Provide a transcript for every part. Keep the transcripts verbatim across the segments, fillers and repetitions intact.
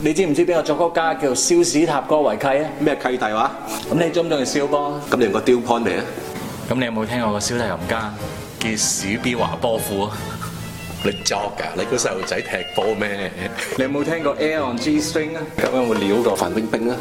你知唔知邊個作曲家叫肖史塔哥維契啊？ 咩契弟話？ 咁你中唔中意肖波？ 咁你用個雕 point 未啊？ 咁你有冇聽過個小提琴家叫史比華波夫啊？ 你作㗎？你個細路仔踢波咩？ 你有冇聽過 Air on G string 啊？ 咁有冇料過范冰冰啊？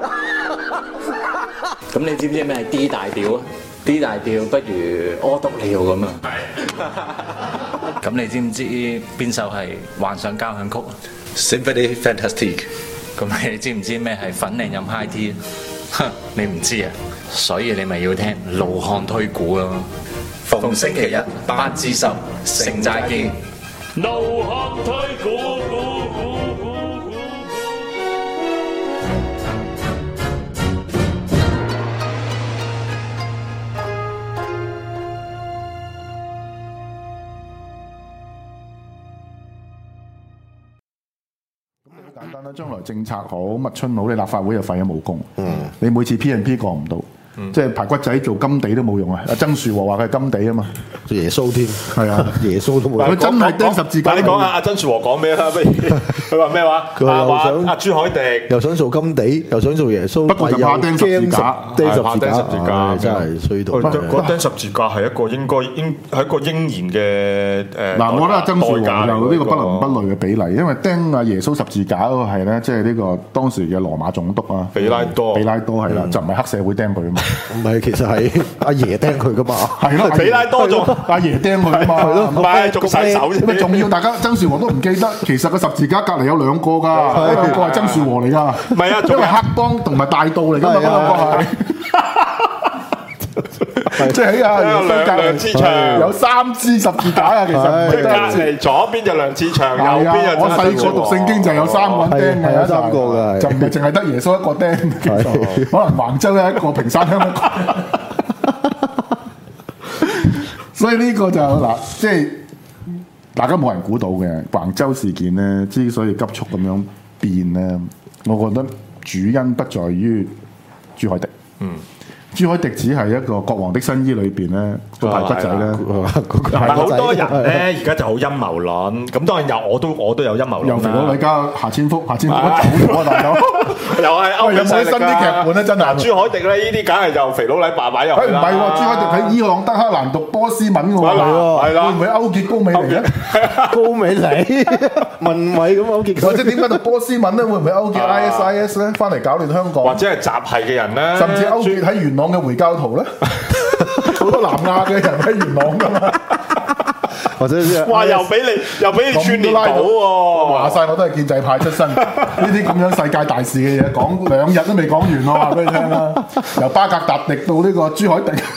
咁你知唔知咩係 D 大調啊 ？D 大調不如屙督尿咁啊！咁你知唔知邊首係幻想交響曲啊 Symphony Fantastique。 咁你知唔知咩係粉嶺飲 high tea 啊？哼，你唔知啊？所以你咪要聽怒漢推鼓咯。逢星期日八至十，城寨見。 怒漢推鼓，鼓鼓鼓鼓。 好簡單啦，將來政策好，乜春好，你立法會又廢咗武功。嗯，你每次 P and P 過唔到。嗯、即係排骨仔做金地都冇用啊！阿曾樹和話佢係金地啊嘛， 耶穌添， 係啊， 耶穌都冇用。 佢真係釘十字架。 你講下阿曾樹和講咩啦？不如佢話咩話？ 佢話又想阿朱凱迪又想做金地，又想做耶穌， 不過就怕釘十字架， 釘十字釘十字架真係衰到。 嗰釘十字架係一個應該應係一個應然嘅誒。 嗱，我覺得阿曾樹和就呢個不倫不類嘅比例，因為釘阿耶穌十字架嗰個係咧，即係呢個當時嘅羅馬總督啊， 比拉多， 比拉多係啦，就唔係黑社會釘佢啊嘛， 唔係其實。係阿爺釘佢噶嘛， 係咯， 比拉多仲阿爺釘佢啊嘛，係咯， 唔係仲洗手啫， 咪仲要大家曾樹和都唔記得，其實個十字架隔離有兩個㗎，一個係曾樹和嚟㗎， 唔係啊， 因為黑幫同埋大道嚟㗎嘛，嗰兩個係，即係喺阿有兩兩支牆， 有三支十字架啊，其實即係隔離左邊就梁志祥，右邊就我細個讀聖經就有三個釘嘅， 有三個㗎， 就唔係淨係得耶穌一個釘，可能橫州有一個，屏山鄉一個。所以呢個就嗱，即係大家冇人估到嘅橫州事件咧，之所以急速咁樣變咧，我覺得主因不在於朱凱迪。嗯。朱凱迪只係一個國王的新衣裏邊咧個排骨仔咧， 但係好多人咧而家就好陰謀論，咁當然有我都我都有陰謀論啦。 又肥佬李家夏千福，夏千福走咗大佬， 又係歐美勢力㗎。有冇新啲劇本咧？真係朱凱迪咧，呢啲梗係就肥佬李爸爸入去啦。 唔係喎，朱凱迪喺伊朗德克蘭讀波斯文嘅喎， 係啦， 會唔會勾結高美妮咧？ 高美妮文偉咁勾結， 或者點解讀波斯文咧？會唔會勾結 I S I S 咧？翻嚟搞亂香港， 或者係雜係嘅人咧， 甚至勾結喺元朗嘅回教徒咧，好多南亞嘅人喺元朗噶嘛， 或者哇又俾你又俾你串聯到喎， 話晒我都係建制派出身，呢啲咁樣世界大事嘅嘢講兩日都未講完，我話俾你聽啦，由巴格達迪到呢個朱凱迪，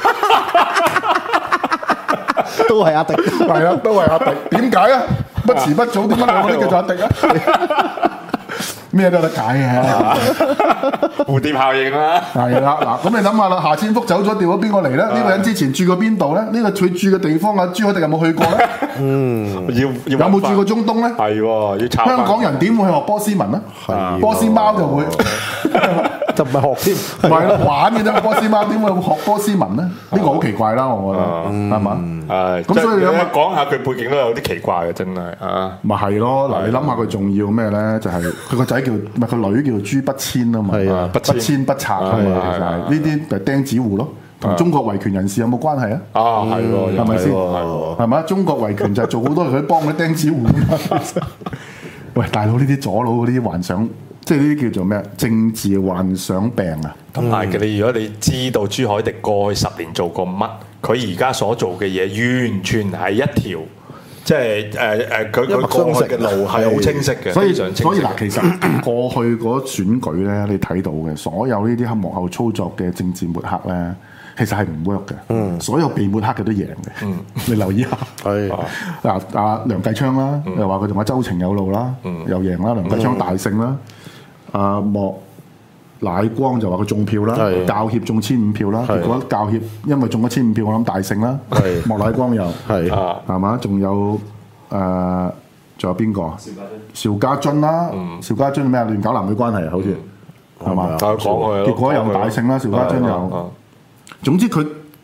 都係阿迪， 係啊，都係阿迪，點解啊？不遲不早，點解我嗰啲叫做阿迪啊？咩都得解嘅， 蝴蝶效應啦。 係啦，嗱，咁你諗下啦，夏千福走咗，調咗邊個嚟咧？呢個人之前住過邊度咧？呢個佢住嘅地方啊，朱凱迪有冇去過咧？ 嗯， 要有冇住過中東咧？ 係喎，要抄。 香港人點會去學波斯文咧？ 係波斯貓就會， 就唔係學添， 唔係咯，玩嘅啫。波斯貓點會學波斯文咧？呢個好奇怪啦，我覺得係嘛？ 係咁，所以你講下佢背景都有啲奇怪嘅，真係啊。 咪係咯，嗱，你諗下佢仲要咩咧？就係佢個仔叫唔係佢女叫做朱不遷啊嘛， 係啊， 不遷不拆啊嘛，其實係呢啲就釘子戶咯。同中國維權人士有冇關係啊？ 啊，係喎， 係咪先？ 係係咪？中國維權就係做好多佢幫啲釘子戶。喂，大佬呢啲左佬嗰啲幻想，即係呢啲叫做咩？政治幻想病啊！ 咁係嘅，你如果你知道朱凱迪過去十年做過乜，佢而家所做嘅嘢完全係一條，即係誒誒，佢佢過去嘅路係好清晰嘅。 所以所以嗱，其實過去嗰選舉咧，你睇到嘅所有呢啲喺幕後操作嘅政治抹黑咧，其實係唔 work 嘅。嗯，所有被抹黑嘅都贏嘅。嗯，你留意下。係嗱，阿梁繼昌啦，又話佢同阿周庭有路啦，又贏啦，梁繼昌大勝啦。阿莫乃光就話佢中票啦，教協中千五票啦，結果教協因為中咗千五票，我諗大勝啦。莫乃光又係係嘛？仲有誒，仲有邊個？邵家臻啦，邵家臻咩啊？亂搞男女關係啊，好似係嘛？結果又大勝啦，邵家臻又。總之佢打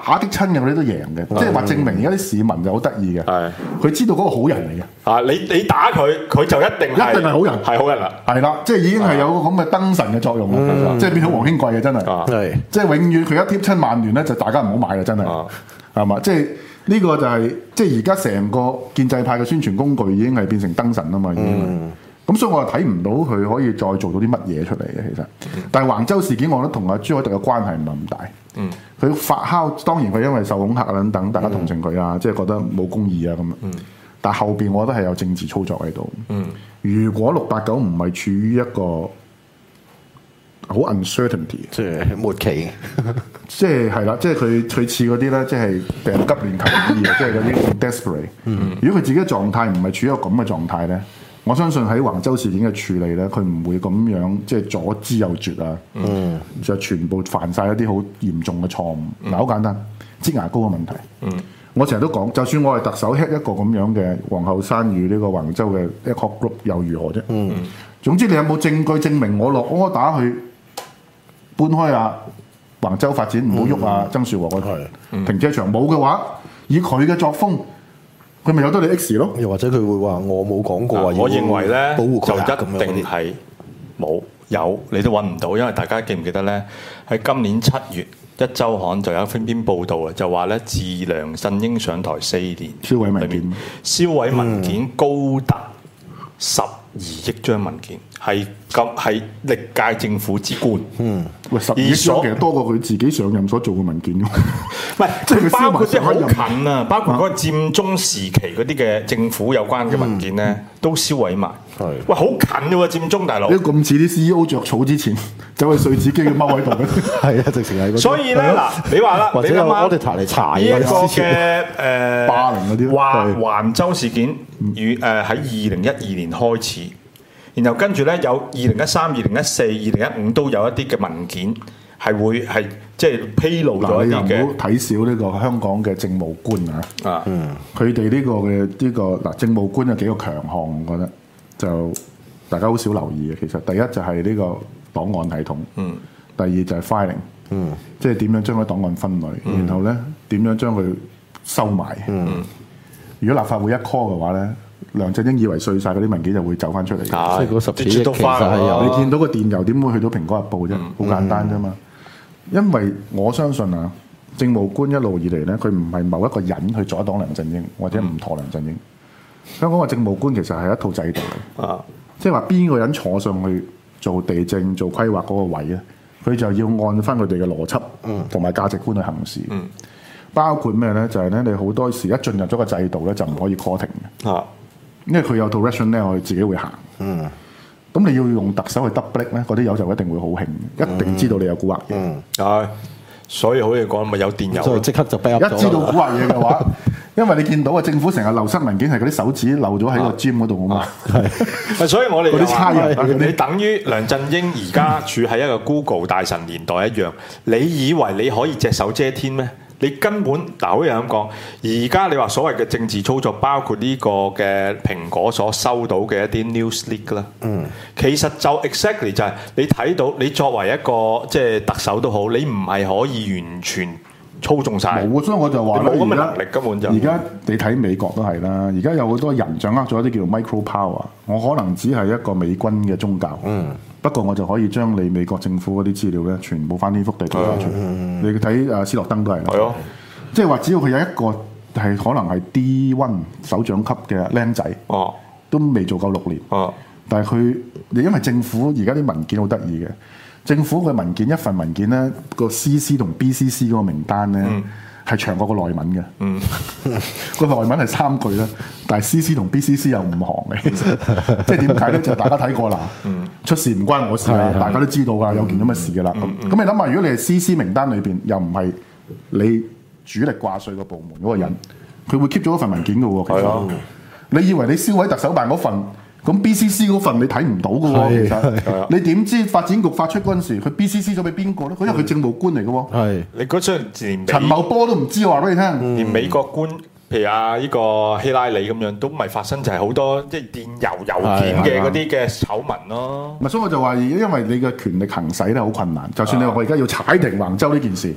打擊親嘅嗰啲都贏嘅，即係話證明而家啲市民就好得意嘅，佢知道嗰個好人嚟嘅。 啊，你你打佢，佢就一定一定係好人， 係好人啦。 係啦，即係已經係有個咁嘅燈神嘅作用啦，即係變咗黃興貴嘅真係， 係即係永遠佢一貼親曼聯咧，就大家唔好買啦，真係係嘛？即係呢個就係即係而家成個建制派嘅宣傳工具已經係變成燈神啊嘛，已經。咁所以我又睇唔到佢可以再做到啲乜嘢出嚟嘅，其實。但係橫州事件，我覺得同阿朱凱廸嘅關係唔係咁大。嗯。佢發酵，當然佢因為受恐嚇啊等等，大家同情佢啊，即係覺得冇公義啊咁。嗯。但係後邊我覺得係有政治操作喺度。嗯。如果六八九唔係處於一個好 uncertainty， 即係末期， 即係係啦，即係佢佢似嗰啲咧，即係病急亂求醫嘅，即係嗰啲 desperate。嗯。如果佢自己嘅狀態唔係處於一個咁嘅狀態咧？我相信喺橫州事件嘅處理咧，佢唔會咁樣即係左支右絀啊，嗯、就全部犯晒一啲好嚴重嘅錯誤。嗱、嗯，好簡單，擠牙膏嘅問題。嗯、我成日都講，就算我係特首 head 一個咁樣嘅皇后山與呢個橫州嘅一個 group 又如何啫？嗯、總之你有冇證據證明我落 order 去搬開啊橫州發展，唔好喐啊曾樹和個停車場冇嘅話，以佢嘅作風。佢咪有得你 X 咯？ 又或者佢會話我冇講過啊？ 我認為咧保護佢就一定係冇有，你都揾唔到，因為大家記唔記得咧？喺今年七月，一週刊就有一篇報道啊，就話咧自梁振英上台四年， 銷毀文件， 銷毀文件高達十二億張文件，係咁係歷屆政府之冠。嗯， 喂，十二億張其實多過佢自己上任所做嘅文件㗎。 唔係，即係包括啲好近啊，包括嗰個佔中時期嗰啲嘅政府有關嘅文件咧，嗯、都銷毀埋。係，喂，好近嘅喎，佔中大佬。你咁似啲 C E O 着草之前走去碎紙機嘅踎喺度嘅。係啊，直情係。 所以咧嗱，你話啦，你諗下我哋查嚟查呢一個嘅誒霸凌嗰啲橫橫州事件與誒喺二零一二年開始，然後跟住咧有二零一三、二零一四、二零一五都有一啲嘅文件。係會係即係披露咗一啲嘅。你又唔好睇少呢個香港嘅政務官啊！啊，嗯，佢哋呢個嘅呢、呢個嗱政務官有幾個強項，我覺得就大家好少留意嘅。其實第一就係呢個檔案系統，嗯，第二就係 filing，嗯，即係點樣將個檔案分類，嗯、然後咧點樣將佢收埋。嗯，如果立法會一 call 嘅話咧，梁振英以為碎晒嗰啲文件就會走翻出嚟。 啊、即係嗰十幾億其實係有。 你見到個電郵點會去到蘋果日報啫？好、嗯、簡單啫嘛。因為我相信啊，政務官一路以嚟咧，佢唔係某一個人去阻擋梁振英，或者唔妥梁振英。嗯、香港嘅政務官其實係一套制度嚟，啊、即係話邊個人坐上去做地政、做規劃嗰個位咧，佢就要按翻佢哋嘅邏輯同埋價值觀去行事。嗯、包括咩咧？就係、是、咧，你好多時一進入咗個制度咧，就唔可以 call 停嘅，啊、因為佢有套 rationale 佢自己會行。嗯咁你要用特首去 double 咧，嗰啲友就一定會好興，一定知道你有蠱惑嘢。嗯， 係，所以好似講咪有電郵， 就即刻就 back up 咗。 一知道蠱惑嘢嘅話，因為你見到啊，政府成日流失文件係嗰啲手指漏咗喺個 gym 嗰度啊嘛。係， 所以我哋嗰啲差人， 你等於梁振英而家處喺一個 Google 大神年代一樣，你以為你可以隻手遮天咩？你根本嗱，好似咁講，而家你話所謂嘅政治操作，包括呢個嘅蘋果所收到嘅一啲 news leak 啦，嗯，其實就 exactly 就係你睇到，你作為一個即係特首都好，你唔係可以完全操縱晒。 冇，所以我就話冇咁嘅能力根本就。 而家你睇美國都係啦，而家有好多人掌握咗一啲叫做 micro power，我可能只係一個美軍嘅宗教，嗯。不過我就可以將你美國政府嗰啲資料咧，全部翻天覆地推翻出嚟。嗯、你睇阿斯諾登都係啦， 係咯、嗯， 即係話只要佢有一個係可能係 D 一 首長級嘅僆仔，哦，都未做夠六年，哦，但係佢，因為政府而家啲文件好得意嘅，政府嘅文件一份文件咧，個 C C 同 B C C 嗰個名單咧。嗯係長過個內文嘅，嗯，個內文係三句啦，但係 C C 同 B C C 有五行嘅，其實即係點解咧？就係、大家睇過啦，嗯、出事唔關我事啦，大家都知道㗎，有件咁嘅事㗎啦。咁咁、嗯嗯、你諗下，如果你係 C C 名單裏邊又唔係你主力掛帥個部門嗰個人，佢、嗯、會 keep 咗一份文件㗎喎。其實、嗯、你以為你銷毀特首辦嗰份？咁 B C C 嗰份你睇唔到嘅喎，其實你點知發展局發出嗰陣時，佢 B C C 咗俾邊個咧？佢因為佢政務官嚟嘅喎。係你嗰張陳茂波都唔知話俾你聽， 嗯、連美國官，譬如啊呢個希拉里咁樣，都唔係發生就係好多即係電郵郵件嘅嗰啲嘅醜聞咯。 咪所以我就話，因為你嘅權力行使咧好困難，就算你話我而家要踩停橫州呢件事，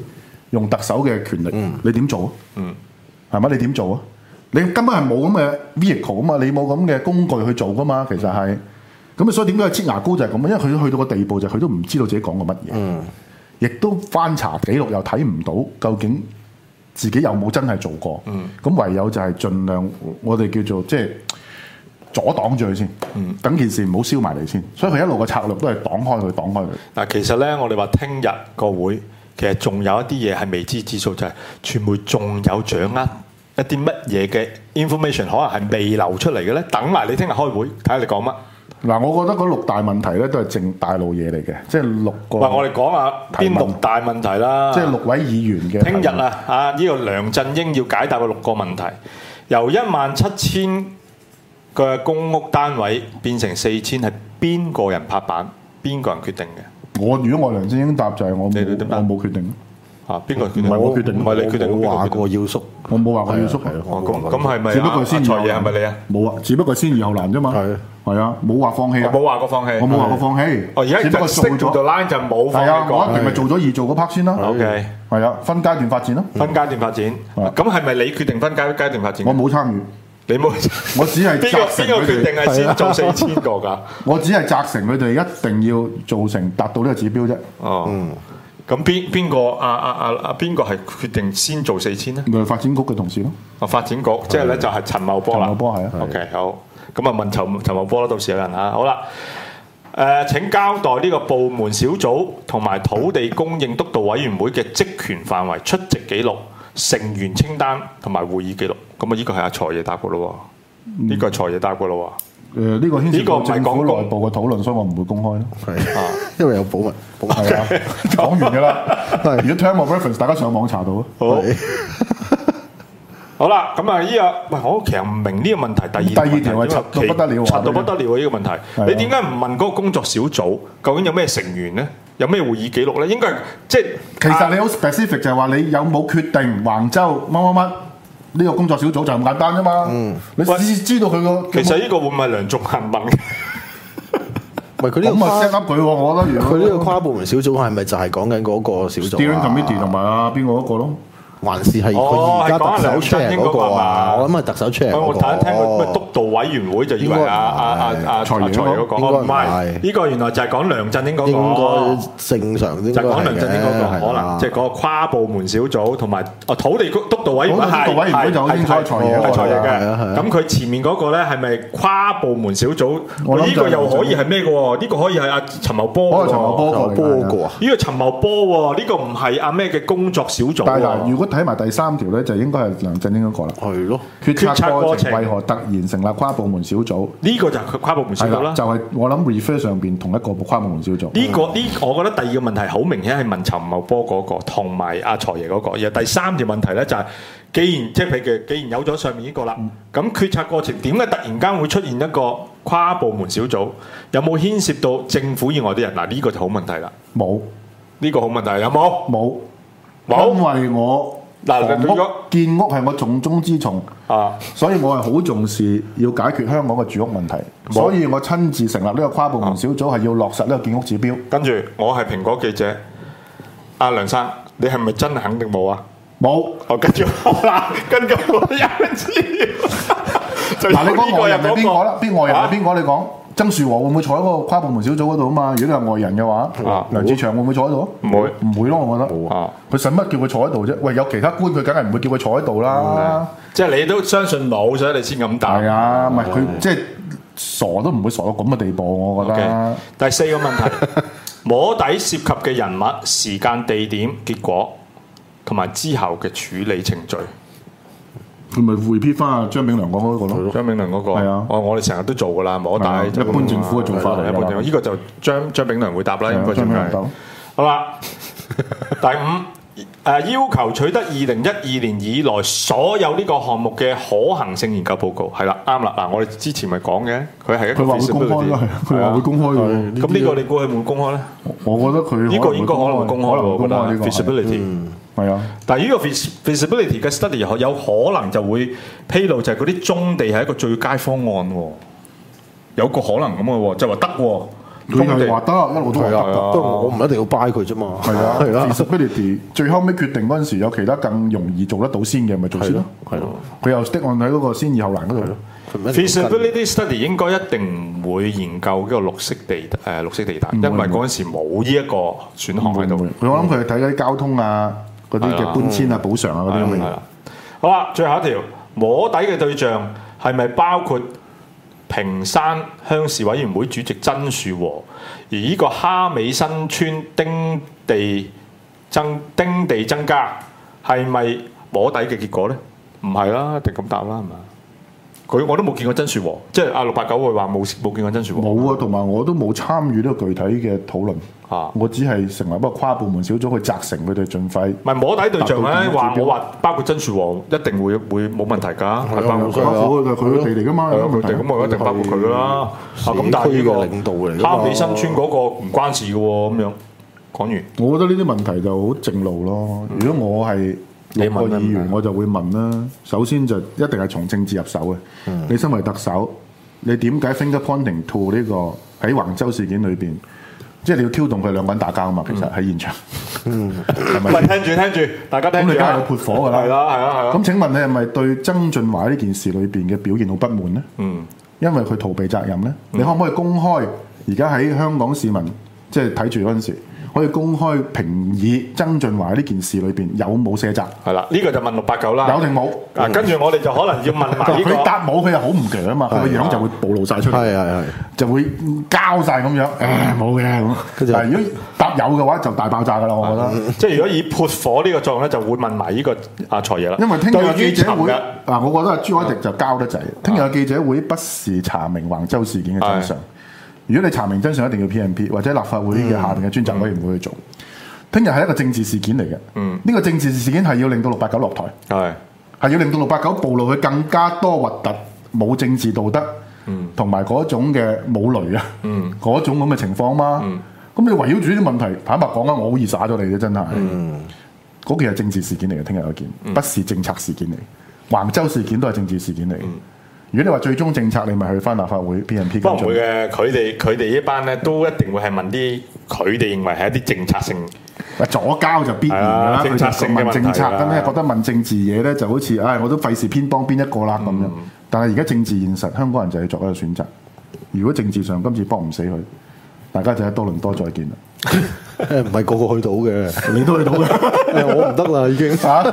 用特首嘅權力， 嗯你點做啊？ 嗯， 係咪？你點做啊？你根本係冇咁嘅 vehicle 啊嘛，你冇咁嘅工具去做噶嘛，其實係。咁啊，所以點解佢擠牙膏就係咁啊？因為佢去到個地步就係佢都唔知道自己講過乜嘢，亦、嗯、都翻查記錄又睇唔到究竟自己有冇真係做過。咁、嗯、唯有就係盡量我哋叫做即係阻擋住佢先，嗯、等件事唔好燒埋嚟先。所以佢一路個策略都係擋開佢，擋開佢。 嗱，其實咧，我哋話聽日個會其實仲有一啲嘢係未知之數，就係、是、傳媒仲有掌握一啲乜嘢嘅 information，可能係未流出嚟嘅咧。等埋你聽日開會，睇下你講乜。 嗱，我覺得嗰六大問題咧都係正大路嘢嚟嘅，即係六個。 喂，我哋講下邊六大問題啦。 即係六位議員嘅。 聽日啊，啊呢、這個梁振英要解答嘅六個問題，由一萬七千嘅公屋單位變成四千，係邊個人拍板？邊個人決定嘅？ 我如果我梁振英答就係我冇，我冇決定。 啊！邊個決定？ 唔係我決定， 唔係你決定。 我話過要縮， 我冇話過要縮。 哦，咁咁係咪？ 只不過先財爺係咪你啊？ 冇啊，只不過先易後難啫嘛。係係啊，冇話放棄啊。 我冇話過放棄。 我冇話過放棄。 哦，而家只不過做咗條 line 就冇放棄過。 我一定咪做咗易做嗰 part 先啦。 OK。 係啊，分階段發展咯。 分階段發展。咁係咪你決定分階階段發展？ 我冇參與。 你冇？ 我只係邊個邊個決定係先做四千個㗎？ 我只係責成佢哋一定要做成達到呢個指標啫。 哦。嗯。咁邊邊個啊啊啊啊邊個係決定先做四千咧？ 咪發展局嘅同事咯。 啊，發展局即係咧就係陳茂波啦。 陳茂波係啊。 OK 好，咁啊問陳陳茂波啦，到時有人嚇。好啦，誒請交代呢個部門小組同埋土地供應督導委員會嘅職權範圍、出席記錄、成員清單同埋會議記錄。咁啊，呢個係阿財爺答嘅咯喎，呢個係財爺答嘅咯喎。 誒呢個牽涉到政府內部嘅討論，所以我唔會公開咯。 係啊，因為有保密。 係啊，講完㗎啦。如果 term of reference，大家上網查到啊。 好。好啦，咁啊呢個，喂，我其實唔明呢個問題。第二第二條係柒到不得了， 柒到不得了啊！呢個問題，你點解唔問嗰個工作小組究竟有咩成員咧？有咩會議記錄咧？應該係即係其實你好 specific 就係話你有冇決定橫州乜乜乜？呢個工作小組就咁簡單啫嘛。嗯，你知知道佢個其實呢個會唔會係梁頌恆問嘅？ 喂，佢呢個咁啊 set up 佢喎，我覺得如果佢呢個跨部門小組係咪就係講緊嗰個小組 Steering Committee 同埋啊邊個嗰個咯？ 還是係佢而家特首 chair 嗰個啊？我諗係特首 chair 嗰個。 我睇一聽個咩督導委員會就以為阿阿阿阿財爺嗰個，唔係呢個原來就係講梁振英嗰個。 應該正常應該係嘅。 就講梁振英嗰個可能，即係嗰個跨部門小組同埋啊土地督導委員會係係係係財爺係財爺嘅。咁佢前面嗰個咧係咪跨部門小組？呢個又可以係咩嘅喎？呢個可以係阿陳茂波。 陳茂波個波個啊？ 呢個陳茂波喎，呢個唔係阿咩嘅工作小組。 但係如果睇埋第三條咧，就應該係梁振英嗰個啦。 係咯， 決策過程為何突然成立跨部門小組？ 呢個就係佢跨部門小組啦。 就係我諗 refer 上邊同一個跨部門小組。 呢個呢，我覺得第二個問題好明顯係問陳茂波嗰個同埋阿財爺嗰個。而第三條問題咧就係，既然即係譬如既然有咗上面呢個啦，咁決策過程點解突然間會出現一個跨部門小組？有冇牽涉到政府以外啲人？嗱，呢個就好問題啦。冇，呢個好問題有冇？冇，冇，因為我。嗱，房屋建屋係我重中之重啊，所以我係好重視要解決香港嘅住屋問題，所以我親自成立呢個跨部門小組，係要落實呢個建屋指標。跟住我係蘋果記者，阿梁生，你係咪真係肯定冇啊？冇。我跟住好啦，跟住我有資料。嗱，你講外人係邊個啦？邊外人係邊個？你講。曾樹和會唔會坐喺嗰個跨部門小組嗰度啊嘛？如果你係外人嘅話，啊、梁志祥會唔會坐喺度？唔會，唔會咯，我覺得。佢使乜叫佢坐喺度啫？喂，有其他官佢梗係唔會叫佢坐喺度啦。嗯、即係你都相信冇，所以你先咁答。係啊，唔係佢即係傻都唔會傻到咁嘅地步，我覺得。Okay. 第四個問題，摸底涉及嘅人物、時間、地點、結果，同埋之後嘅處理程序。佢咪 repeat 翻阿張炳良講嗰個咯？張炳良嗰個係啊，我我哋成日都做噶啦，摸底一般政府嘅做法嚟㗎啦。呢個就張張炳良會答啦，應該就係。好啦，第五誒要求取得二零一二年以來所有呢個項目嘅可行性研究報告，係啦，啱啦。嗱，我哋之前咪講嘅，佢係一個佢話會公開咯，佢話會公開嘅。咁呢個你估佢會唔會公開咧？我覺得佢呢個應該可能會公開喎，我覺得 feasibility。係啊，但係呢個 feasibility 嘅 study 有可能就會披露就係嗰啲棕地係一個最佳方案喎，有個可能咁嘅喎，就話得喎。 佢係話得，一路都話得㗎。 不過我唔一定要 buy 佢啫嘛。 係啊，係啦 feasibility 最後尾決定嗰陣時，有其他更容易做得到先嘅，咪做先咯。係咯，佢又 stick on喺嗰個先易後難嗰度咯。 feasibility study 應該一定唔會研究呢個綠色地誒、呃、綠色地帶，因為嗰陣時冇呢一個選項喺度。 佢我諗佢係睇嗰啲交通啊、嗰啲嘅搬遷啊、補償啊嗰啲咁嘅嘢。 好啦，最後一條摸底嘅對象係咪包括屏山鄉事委員會主席曾樹和？而呢個蝦尾新村丁地增丁地增加係咪摸底嘅結果咧？唔係啦，一定咁答啦，係嘛？佢我都冇見過曾樹和，即係阿六八九會話冇冇見過曾樹和。 冇啊，同埋我都冇參與呢個具體嘅討論。啊，我只係成立一個跨部門小組去責成佢哋盡快。 唔係摸底對象咧，話我話包括曾樹和一定會會冇問題㗎，係包括佢。 包括佢佢地嚟㗎嘛， 佢地咁我一定包括佢㗎啦。啊咁，但係呢個領導嚟， 蝦尾新村嗰個唔關事嘅喎，咁樣講完。 我覺得呢啲問題就好正路咯。如果我係六個議員，我就會問啦。首先就一定係從政治入手嘅。你身為特首，你點解 finger pointing to 呢個喺橫州事件裏邊？即係你要挑動佢兩個人打交啊嘛，其實喺現場，係咪？ 喂，聽住聽住，大家聽住。 咁你梗係有撥火㗎啦。 係啦係啦係啦。 咁請問你係咪對曾俊華呢件事裏邊嘅表現好不滿咧？嗯。因為佢逃避責任咧，你可唔可以公開？而家喺香港市民即係睇住嗰陣時，可以公開評議曾俊華呢件事裏邊有冇卸責？ 係啦，呢個就問六八九啦。 有定冇？ 啊，跟住我哋就可能要問埋呢個。 佢答冇，佢又好唔強啊嘛，佢個樣就會暴露晒出嚟。 係係係， 就會交晒咁樣。誒冇嘅咁。但係如果答有嘅話，就大爆炸㗎啦，我覺得。 即係如果以潑火呢個作用咧，就會問埋呢個阿財爺啦。 因為聽日嘅記者會嗱，我覺得朱凱廸就交得滯。聽日嘅記者會不時查明橫州事件嘅真相。如果你查明真相，一定要 P M P 或者立法會嘅下邊嘅專責委員會去做。聽日係一個政治事件嚟嘅，呢、嗯、個政治事件係要令到六八九落台，係係要令到六八九暴露佢更加多核突、冇政治道德，同埋嗰種嘅冇雷啊，嗰、嗯、種咁嘅情況嘛。咁、嗯、你圍繞住呢啲問題，坦白講啦，我好易耍咗你嘅真係。嗰件係政治事件嚟嘅，聽日嗰件，嗯、不是政策事件嚟。橫州事件都係政治事件嚟。嗯如果你話最終政策，你咪去翻立法會 P M P。 不過唔會嘅，佢哋佢哋呢班咧都一定會係問啲佢哋認為係一啲政策性。 左交就必然㗎啦， 政策性嘅問題。 問政策咁咧，覺得問政治嘢咧就好似，唉，我都費事偏幫邊一個啦咁樣。但係而家政治現實，香港人就係作一個選擇。如果政治上今次幫唔死佢，大家就喺多倫多再見啦。 唔係個個去到嘅， 你都去到嘅， 我唔得啦已經。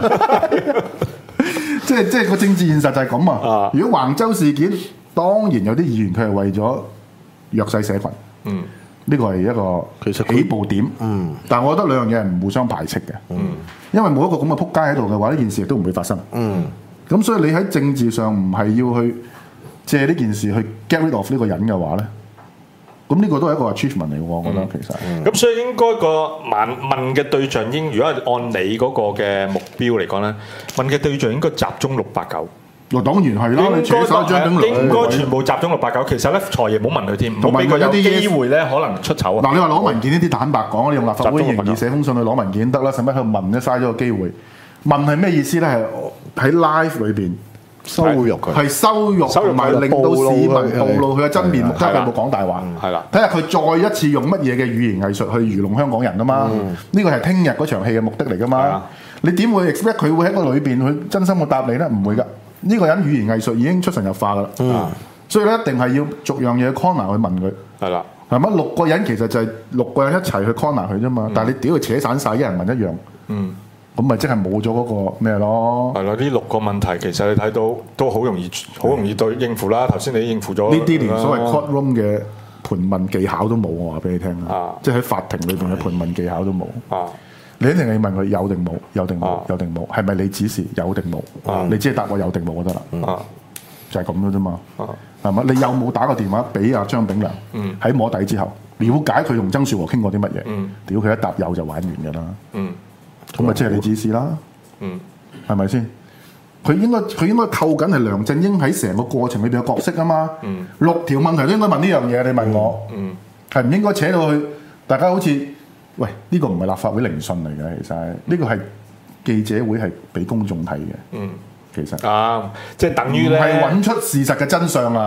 即係即係個政治現實就係咁啊！如果橫州事件，當然有啲議員佢係為咗弱勢社群，嗯，呢個係一個其實起步點，嗯。但係我覺得兩樣嘢係唔互相排斥嘅，嗯。因為冇一個咁嘅撲街喺度嘅話，呢件事亦都唔會發生，嗯。咁所以你喺政治上唔係要去借呢件事去 get rid of 呢個人嘅話咧，咁呢個都係一個 achievement 嚟嘅喎，我覺得其實。咁、 嗯嗯、所以應該個問問嘅對象應，如果係按你嗰個嘅目標嚟講咧，問嘅對象應該集中六八九。 嗱，當然係啦，你扯手張炳良應該全部集中六八九。其實咧，財爺冇問佢添，冇俾佢有啲機會咧，可能出醜啊。 嗱，你話攞文件呢啲坦白講，你用立法會名義寫封信去攞文件得啦，使乜去問咧？嘥咗個機會。問係咩意思咧？係喺 live 裏邊。 羞辱佢， 係羞辱同埋令到市民暴露佢嘅真面目，睇下佢有冇講大話。係啦，睇下佢再一次用乜嘢嘅語言藝術去愚弄香港人啊嘛。呢個係聽日嗰場戲嘅目的嚟噶嘛。你點會 expect 佢會喺個裏邊去真心去答你咧？唔會噶。呢個人語言藝術已經出神入化噶啦。所以咧，一定係要逐樣嘢 corner 去問佢。係啦，係咪六個人其實就係六個人一齊去 corner 佢啫嘛？但係你屌佢扯散晒，一人問一樣。嗯。咁咪即係冇咗嗰個咩咯？係啦，呢六個問題其實你睇到都好容易，好容易對應付啦。頭先你應付咗呢啲，連所謂 courtroom 嘅盤問技巧都冇，我話俾你聽啊！即係喺法庭裏邊嘅盤問技巧都冇。啊！你一定係問佢有定冇，有定冇，有定冇，係咪你指示有定冇？啊！你只係答我有定冇就得啦。啊！就係咁嘅啫嘛。啊！係咪？你有冇打個電話俾阿張炳良？嗯。喺摸底之後，了解佢同曾樹和傾過啲乜嘢？嗯。屌佢一答有就玩完㗎啦。嗯。咁咪即係你指示啦，嗯，係咪先？佢應該佢應該扣緊係梁振英喺成個過程裏邊嘅角色啊嘛，嗯，六條問題都應該問呢樣嘢，你問我，嗯，係唔應該扯到去大家好似，喂，呢個唔係立法會聆訊嚟嘅，其實呢個係記者會係俾公眾睇嘅，嗯，其實啊，即係等於咧，係揾出事實嘅真相啊！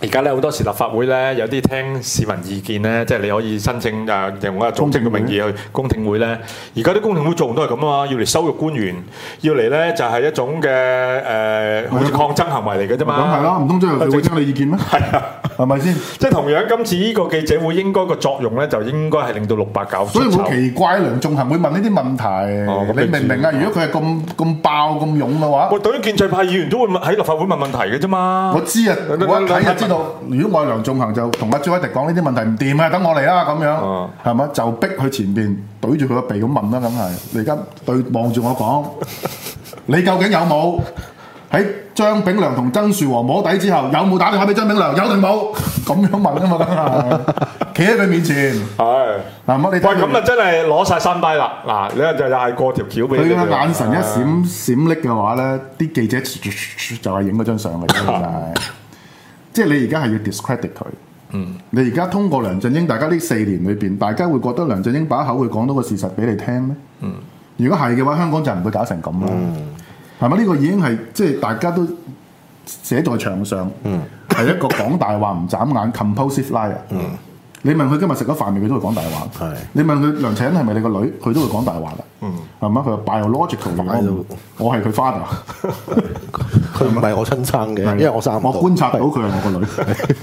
而家咧好多時立法會咧有啲聽市民意見咧，即係你可以申請誒用一個組織嘅名義去公聽會咧。而家啲公聽會做唔到係咁啊嘛，要嚟羞辱官員，要嚟咧就係一種嘅誒，好似抗爭行為嚟嘅啫嘛。 咁係啦，唔通真係佢會聽你意見咩？係啊，係咪先？ 即係同樣今次呢個記者會應該個作用咧，就應該係令到六八九。 所以好奇怪，梁頌恆會問呢啲問題。 哦、 你明唔明啊？如果佢係咁咁爆咁勇嘅話， 喂，對於建制派議員都會喺立法會問問題嘅啫嘛。 我知啊，我一睇就知道。如果我係梁頌恆，就同阿朱凱廸講呢啲問題唔掂啊，等我嚟啦咁樣，係咪、哦？就逼佢前邊懟住佢個鼻咁問啦，梗係。你而家對望住我講，你究竟有冇喺張炳良同曾樹和摸底之後，有冇打電話俾張炳良？有定冇？咁樣問啊嘛，梗係。企喺佢面前，係嗱乜？你喂咁啊，真係攞晒三低啦！嗱，你就又係過條橋俾佢。佢嘅眼神一閃閃爍嘅話咧，啲記者就係影嗰張相嚟嘅，就係。即係你而家係要 discredit 佢。嗯。你而家通過梁振英，大家呢四年裏邊，大家會覺得梁振英把口會講到個事實俾你聽咩？嗯。如果係嘅話，香港就唔會搞成咁啦。嗯。係咪呢個已經係即係大家都寫在牆上？嗯。係一個講大話唔眨眼 compulsive liar。嗯。你問佢今日食咗飯未，佢都會講大話。係。你問佢梁啟恩係咪你個女，佢都會講大話啦。嗯。係咪？佢話 biological 嘅，我係佢 father。 佢唔係我親生嘅，因為我生唔到。 我觀察到佢係我個女。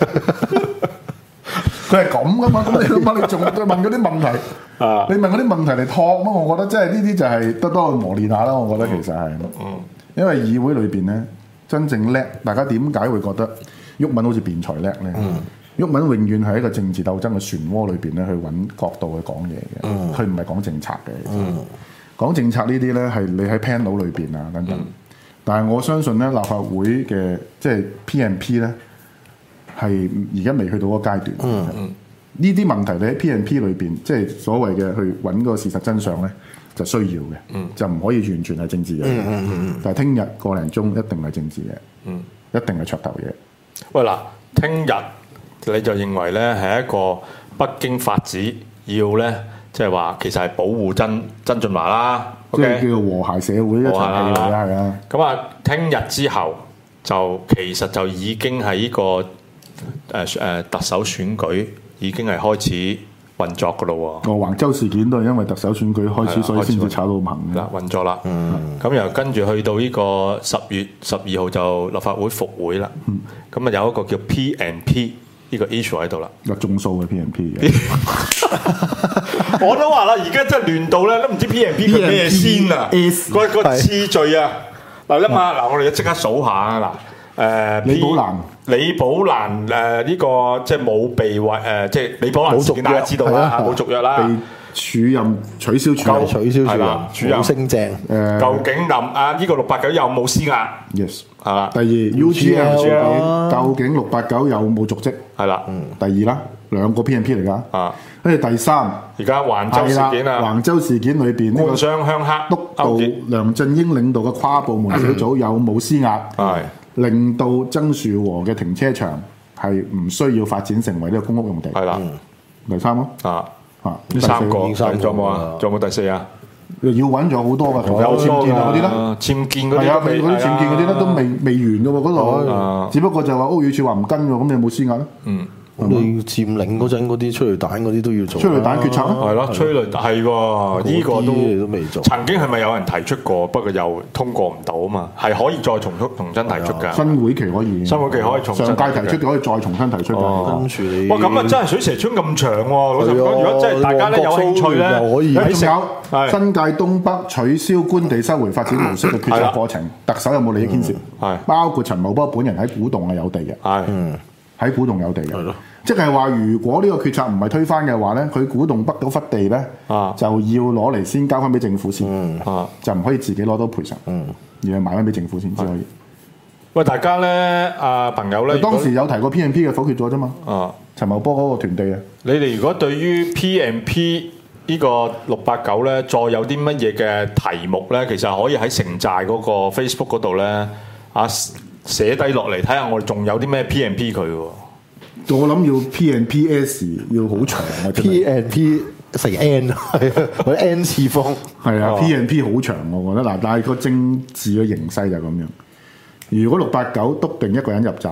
佢係咁噶嘛？咁你乜你仲再問嗰啲問題？啊！你問嗰啲問題嚟托乜？我覺得即係呢啲就係得多去磨練下啦。我覺得其實係。嗯。因為議會裏邊咧，真正叻，大家點解會覺得毓民好似辯才叻咧？嗯。毓民永遠係一個政治鬥爭嘅漩渦裏邊咧，去揾角度去講嘢嘅。佢唔係講政策嘅。嗯。講政策呢啲咧係你喺 panel 裏邊啊等等。嗯。但係我相信咧，立法會嘅即係 P and P 咧，係而家未去到嗰個階段。嗯嗯。呢啲問題你喺 P and P 裏邊，即係所謂嘅去揾個事實真相咧，就需要嘅。嗯。就唔可以完全係政治嘅。嗯嗯嗯。但係聽日個零鐘一定係政治嘅。嗯。一定係噱頭嘢。喂嗱，聽日你就認為咧係一個北京法子要咧，即係話其實係保護曾曾俊華啦。即係叫做和諧社會一場戲嚟啦，係啊！咁啊，聽日之後就其實就已經係呢個誒誒特首選舉已經係開始運作噶咯喎。哦，橫州事件都係因為特首選舉開始，所以先至炒到棚嘅。運作啦，嗯。咁又跟住去到呢個十月十二號就立法會復會啦。嗯。咁啊有一個叫 P and P 呢個 issue 喺度啦。有中數嘅 P and P 嘅。我都話啦，而家真係亂到咧，都唔知 P and P 佢咩先啊？個個次序啊！嗱，一嘛嗱，我哋即刻數下啊！嗱，誒李寶蘭，李寶蘭誒呢個即係冇被委誒，即係李寶蘭事件大家知道啦，冇續約啦，被署任取消署任，取消署任，冇升正誒。究竟林啊呢個六八九有冇施壓 ？Yes， 係啦。第二 U G L 事件，究竟六八九有冇續職？係啦。嗯。第二啦，兩個 P and P 嚟㗎。啊。跟住第三，而家橫州事件啊，橫州事件裏邊呢個雙鄉黑督導梁振英領導嘅跨部門小組有冇施壓？係令到曾樹和嘅停車場係唔需要發展成為呢個公屋用地？係啦，第三咯，啊啊，呢三個，仲有冇啊？仲有冇第四啊？要揾咗好多㗎，有僭建嗰啲啦，僭建嗰啲係啊，嗰啲僭建嗰啲咧都未未完㗎喎，嗰度，只不過就話屋宇署話唔跟喎，咁你有冇施壓咧？嗯。你佔領嗰陣嗰啲催淚彈嗰啲都要做，催淚彈決策咯，係咯，催淚係喎，呢個都都未做。曾經係咪有人提出過？不過又通過唔到啊嘛，係可以再重複重新提出㗎。新會期可以，新會期可以重新上屆提出，可以再重新提出㗎。跟住你，哇咁啊真係水蛇春咁長喎！老實講，如果真係大家咧有興趣咧，可以喺仲有新界東北取消官地收回發展模式嘅決策過程，特首有冇利益牽涉？係包括陳茂波本人喺古洞係有地嘅，係喺古洞有地嘅。即係話，如果呢個決策唔係推翻嘅話咧，佢古洞北嗰忽地咧，啊、就要攞嚟先交翻俾政府先，嗯啊、就唔可以自己攞到賠償，嗯、而係賣翻俾政府先至可以。喂，大家咧，啊朋友咧，當時有提過 P and P 嘅否決咗啫嘛，啊、陳茂波嗰個團隊啊，你哋如果對於 P and P 呢個六八九咧，再有啲乜嘢嘅題目咧，其實可以喺城寨嗰個 Facebook 嗰度咧，啊寫低落嚟睇下，我哋仲有啲咩 P and P 佢喎。我諗要 P and P S 要好長啊 ，P and P 成 N 係啊，或者 N 次方係啊 ，P and P 好長我覺得嗱，但係個政治嘅形勢就係咁樣。如果六八九篤定一個人入閘，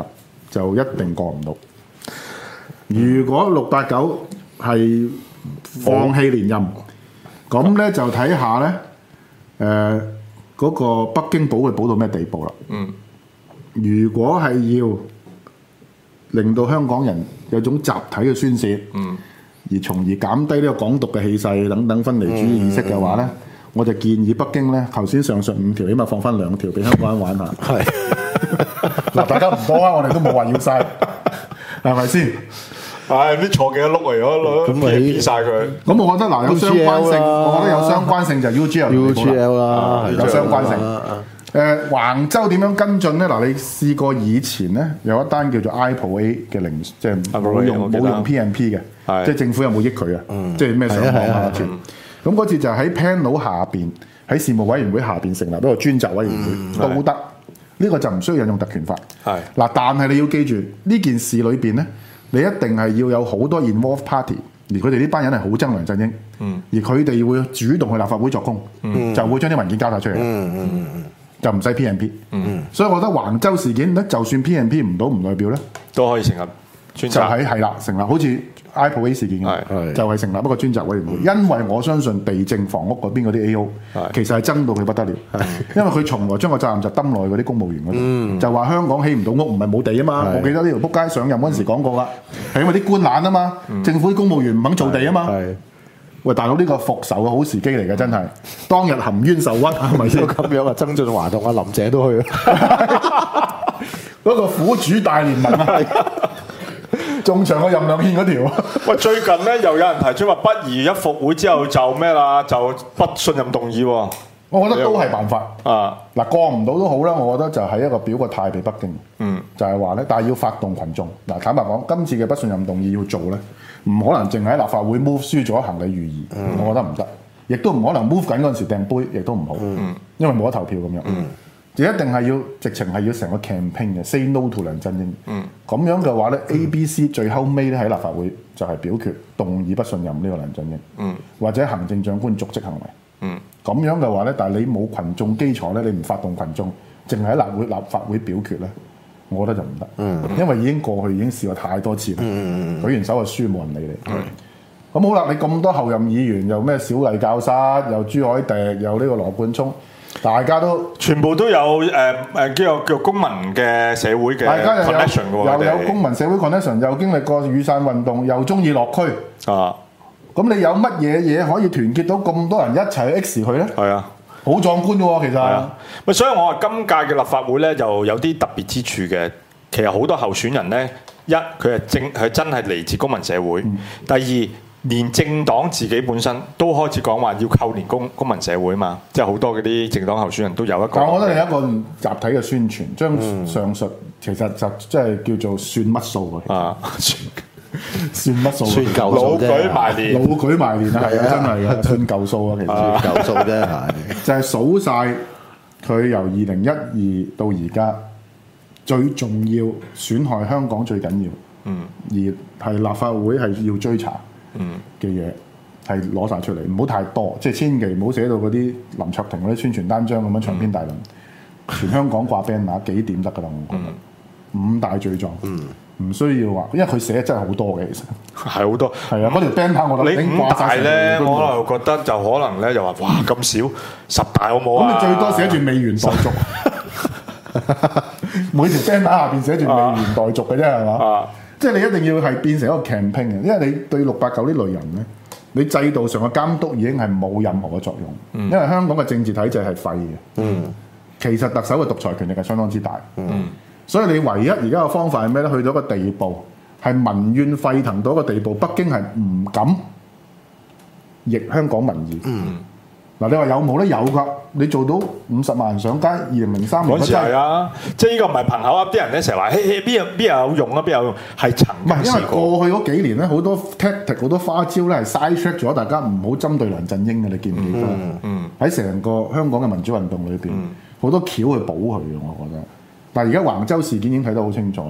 就一定過唔到。如果六八九係放棄連任，咁咧就睇下咧誒嗰個北京保會保到咩地步啦。嗯，如果係要令到香港人有種集體嘅宣泄，嗯，而從而減低呢個港獨嘅氣勢等等分離主義意識嘅話咧，嗯嗯、我就建議北京咧頭先上述五條，起碼放翻兩條俾香港人玩下。係嗱，大家唔多啊，我哋都冇話要晒，係咪先？ 唉，啲坐幾多碌嚟咗，攞撇晒佢。咁我覺得嗱，有相關性，我覺得有相關性就係 U G L、U G L 啦，有相關性。誒，橫州點樣跟進咧？嗱，你試過以前咧有一單叫做 I P O A 嘅零，即係冇用冇用 P M P 嘅，即係政府有冇益佢啊？即係咩上網下傳？咁嗰次就喺 panel 下邊，喺事務委員會下邊成立一個專責委員會，都得。呢個就唔需要引用特權法。係嗱，但係你要記住呢件事裏邊咧。你一定係要有好多 involved party， 而佢哋呢班人係好憎梁振英，嗯、而佢哋會主動去立法會作供，嗯、就會將啲文件交晒出嚟，嗯嗯嗯、就唔使 P M P。嗯、所以我覺得橫州事件咧，就算 P M P 唔到，唔代表咧都可以成立專責， 就喺係啦，成立好似 I P O A 事件咁，就係成立一個專責委員會。嗯、因為我相信地政房屋嗰邊嗰啲 A O 其實係憎到佢不得了，因為佢從來將個責任就抌落去嗰啲公務員嗰度，嗯、就話香港起唔到屋唔係冇地啊嘛。我記得呢條仆街上任嗰陣時講過啦，係、嗯、因為啲官懶啊嘛，嗯、政府啲公務員唔肯做地啊嘛。喂，大佬呢個復仇嘅好時機嚟嘅，真係當日含冤受屈，係咪先咁樣啊？曾俊華同阿林鄭都去，嗰個苦主大聯盟啊！仲長過任兩憲嗰條。 喂，最近咧又有人提出話，不如一復會之後就咩啦，就不信任動議喎。 我覺得都係辦法啊！嗱，過唔到都好啦，我覺得就係一個表個態俾北京。嗯，就係話咧，但係要發動群眾。嗱，坦白講，今次嘅不信任動議要做咧，唔可能淨係喺立法會 move 輸咗行禮如儀。嗯、我覺得唔得，亦都唔可能 move 緊嗰陣時掟杯，亦都唔好。嗯，因為冇得投票咁樣。嗯。就一定係要直情係要成個 campaign 嘅 say no to 梁振英。嗯，咁樣嘅話咧、嗯、A、B、C 最後尾咧喺立法會就係表決動議不信任呢個梁振英。嗯，或者行政長官瀆職行為。嗯，咁樣嘅話咧，但係你冇群眾基礎咧，你唔發動群眾，淨係喺立會立法會表決咧，我覺得就唔得。嗯，因為已經過去已經試過太多次啦。嗯嗯，舉完手就輸，冇人理你。嗯，咁好啦，你咁多候任議員，又咩小麗教沙，又朱凱廸，又呢個羅冠聰。大家都全部都有誒誒、呃、叫叫公民嘅社會嘅 connection 嘅喎， 又有公民社會 connection， 又經歷過雨傘運動，又中意落區啊！咁你有乜嘢嘢可以團結到咁多人一齊去 X 佢咧？係啊，好壯觀嘅喎，其實。啊，咪所以我話今屆嘅立法會咧，就有啲特別之處嘅。其實好多候選人咧，一佢係正係真係嚟自公民社會，嗯、第二。連政黨自己本身都開始講話要扣連公公民社會嘛，即係好多嗰啲政黨候選人都有一個。 但我覺得你有一個集體嘅宣傳，將上述其實就即係叫做算乜數啊？算乜數？ 算舊數啫。 老舉埋年， 老舉埋年啊！係啊，真係嘅，算舊數啊，其實舊數啫，係。 就係數晒佢由二零一二到而家最重要損害香港最緊要，嗯，而係立法會係要追查。嗯嘅嘢係攞晒出嚟，唔好太多，即係千祈唔好寫到嗰啲林卓廷嗰啲宣傳單張咁樣長篇大論，嗯、全香港掛 banner 幾點得㗎啦？我覺得、嗯、五大罪狀，唔、嗯、需要話，因為佢寫真係好多嘅，其實係好多， 係啊，嗰條 banner 我覺得你五大咧，我又覺得就可能咧就話哇咁少十大好冇啊！ 咁你最多寫住未完待續，每條 banner 下邊寫住未完待續嘅啫，係嘛？啊即係你一定要係變成一個 campaign 嘅，因為你對六八九呢類人咧，你制度上嘅監督已經係冇任何嘅作用，嗯、因為香港嘅政治體制係廢嘅。嗯，其實特首嘅獨裁權力係相當之大。嗯，所以你唯一而家嘅方法係咩咧？去到一個地步係民怨沸騰到一個地步，北京係唔敢逆香港民意。嗯。嗱，你話有冇咧？有㗎，你做到五十萬人上街，二零零三年嗰陣係啊，即係呢個唔係憑口噏，啲人咧成日話，嘿嘿，邊有邊有用啊？邊有用？係曾唔係因為過去嗰幾年咧，好多 tactic 好多花招咧，係 side track 咗大家唔好針對梁振英嘅，你記唔記得？嗯，喺成、嗯、個香港嘅民主運動裏邊，好、嗯、多橋去補佢嘅，我覺得。但係而家橫州事件已經睇得好清楚啦。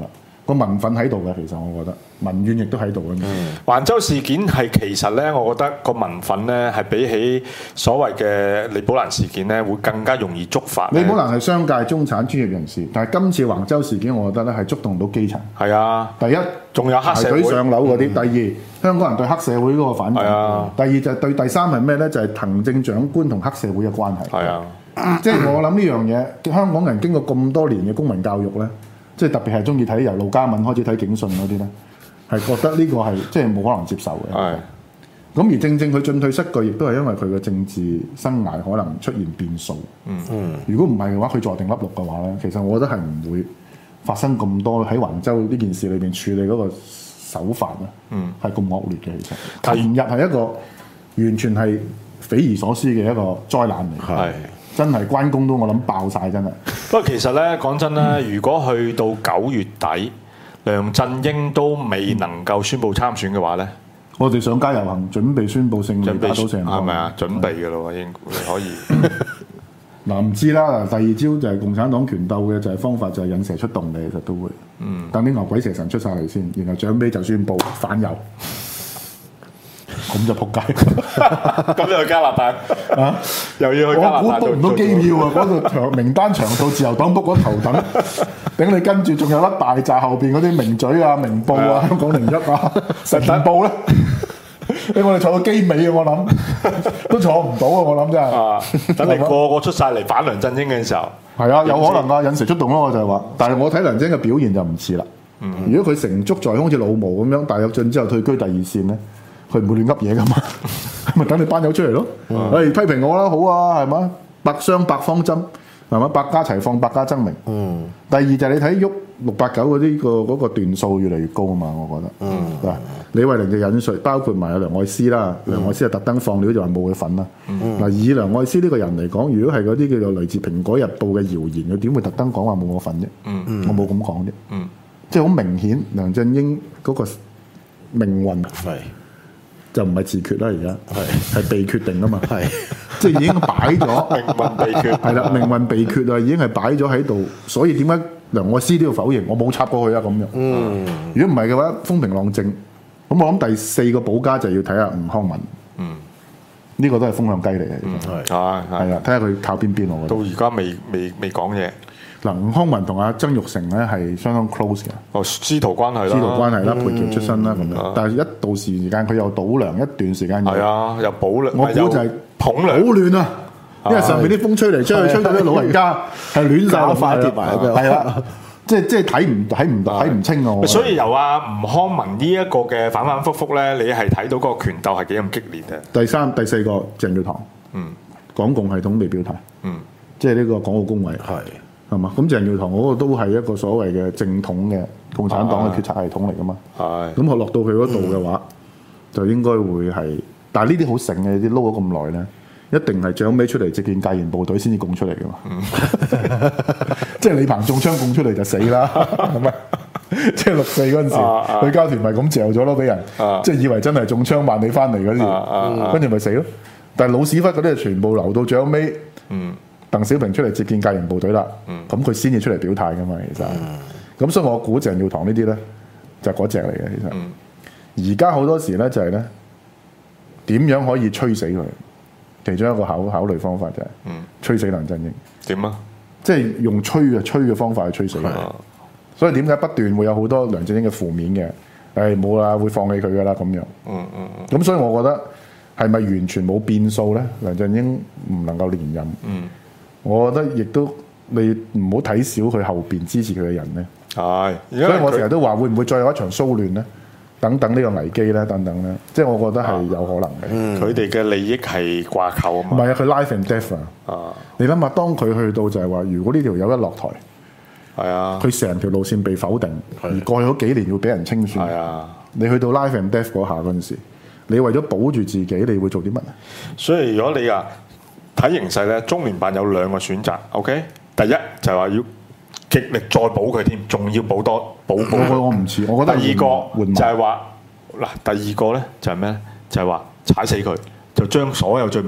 個民憤喺度嘅，其實我覺得民怨亦都喺度嘅。 橫州事件係其實咧，我覺得個民憤咧係比起所謂嘅李寶蘭事件咧，會更加容易觸發。 李寶蘭係商界中產專業人士，但係今次橫州事件，我覺得咧係觸動到基層。 係啊， 第一仲有黑社會排隊上樓嗰啲，第二香港人對黑社會嗰個反感， 啊、 第二就係對第三係咩咧？就係行政長官同黑社會嘅關係。 係啊。 即係我諗呢樣嘢，香港人經過咁多年嘅公民教育咧，即係特別係中意睇由陸家敏開始睇警訊嗰啲咧，係覺得呢個係即係冇可能接受嘅。係。咁而正正佢進退失據，亦都係因為佢嘅政治生涯可能出現變數。嗯嗯。如果唔係嘅話，佢坐定粒六嘅話咧，其實我覺得係唔會發生咁多喺橫州呢件事裏邊處理嗰個手法啊。嗯。係咁惡劣嘅，其實。前日係一個完全係匪夷所思嘅一個災難嚟。係。真係關公都我諗爆晒，真係。 不過其實咧，講真咧，嗯、如果去到九月底，梁振英都未能夠宣布參選嘅話咧， 我哋上街遊行，準備宣布勝利打倒成係咪啊？準備嘅咯，應你可以。 嗱唔知啦，第二招就係共產黨權鬥嘅就係方法，就係引蛇出洞嘅，其實都會。嗯。等啲牛鬼蛇神出晒嚟先，然後最尾就宣布反右。咁就仆街， 咁又去加拿大啊？又要去加拿大， 我估 book 唔到機票啊！嗰度長名單長到自由黨 book 嗰頭等，頂你跟住仲有粒大閘後邊嗰啲名嘴啊、明報啊、香港零一啊、晨報咧，俾我哋坐到機尾啊！我諗都坐唔到啊！我諗真係啊！ 等你個個出晒嚟反梁振英嘅時候， 係啊，有可能啊，引蛇出洞咯！我就係話，但係我睇梁振英嘅表現就唔似啦。如果佢成竹在胸，好似老毛咁樣，大躍進之後退居第二線咧。佢唔會亂噏嘢噶嘛，咪等你班友出嚟咯。誒、嗯、批評我啦，好啊，係嘛？百雙百方針係嘛？百家齊放，百家爭鳴。嗯。第二就係你睇喐六八九嗰啲個嗰個段數越嚟越高啊嘛，我覺得。嗯。嗱，李慧玲就引述，包括埋阿梁愛詩啦，嗯、梁愛詩係特登放料就話冇佢份啦。嗱、嗯，以梁愛詩呢個人嚟講，如果係嗰啲叫做嚟自《蘋果日報》嘅謠言，佢點會特登講話冇我份啫？嗯、我冇咁講啫。嗯。即係好明顯，梁振英嗰個命運係。就唔係自決啦，而家係係被決定啊嘛，係即係已經擺咗命運被決， 係啦，命運被決啊，已經係擺咗喺度，所以點解梁愛詩都要否認？我冇插過去啊咁樣。嗯，如果唔係嘅話，風平浪靜。咁我諗第四個保家就要睇下吳康文。嗯，呢個都係風向雞嚟嘅，係啊係啊，睇下佢靠邊邊我覺得。 到而家未未未講嘢。 嗱，吳康文同阿曾鈺成咧係相當 close 嘅， 哦，師徒關係啦， 師徒關係啦，培僑出身啦咁樣。但係一到時間佢又倒梁一段時間， 係啊，又保梁， 我估就係捧梁， 好亂啊！因為上邊啲風吹嚟吹去，吹到啲老人家係亂曬花跌埋， 係啦，即係即係睇唔睇唔睇唔清啊！ 所以由阿吳康文呢一個嘅反反覆覆咧，你係睇到嗰個權鬥係幾咁激烈嘅。 第三、第四個鄭耀棠，嗯，港共系統未表態，嗯，即係呢個港澳工委係。係嘛？咁鄭耀棠嗰個都係一個所謂嘅正統嘅共產黨嘅決策系統嚟噶嘛？係。咁我落到佢嗰度嘅話，嗯、就應該會係，但係呢啲好醒嘅，啲撈咗咁耐咧，一定係最後尾出嚟接見戒嚴部隊先至供出嚟噶嘛。嗯、即係李鵬中槍供出嚟就死啦，係咪？即係六四嗰陣時，佢交團咪咁嚼咗咯，俾人，啊、即係以為真係中槍萬里翻嚟嗰時，跟住咪死咯。但係老屎忽嗰啲係全部留到最後尾。嗯。鄧小平出嚟接見戒嚴部隊啦，咁佢先至出嚟表態噶嘛，其實，咁、嗯、所以我估鄭耀棠呢啲咧就係嗰隻嚟嘅，其實，而家好多時咧就係咧點樣可以吹死佢，其中一個考考慮方法就係、是，嗯、吹死梁振英。點啊？即係用吹嘅吹嘅方法去吹死佢。啊、所以點解不斷會有好多梁振英嘅負面嘅？誒冇啦，會放棄佢噶啦咁樣。嗯嗯咁、嗯、所以我覺得係咪完全冇變數咧？梁振英唔能夠連任。嗯。我覺得亦都你唔好睇小佢後邊支持佢嘅人咧，係，所以我成日都話會唔會再有一場騷亂咧？等等呢個危機咧，等等咧，即係我覺得係有可能嘅。佢哋嘅利益係掛鈎啊嘛。唔係啊，佢 life and death 啊。啊，你諗下，當佢去到就係話，如果呢條友一落台，係啊，佢成條路線被否定，而過去嗰幾年要俾人清算，係啊，你去到 life and death 嗰下嗰陣時，你為咗保住自己，你會做啲乜啊？所以如果你啊〜睇形勢咧，中聯辦有兩個選擇 ，OK？ 第一就係話要極力再補佢添，仲要補多補補。我我唔似，我覺得第二個就係話嗱，第二個咧就係咩咧？就係話踩死佢，就將所有罪名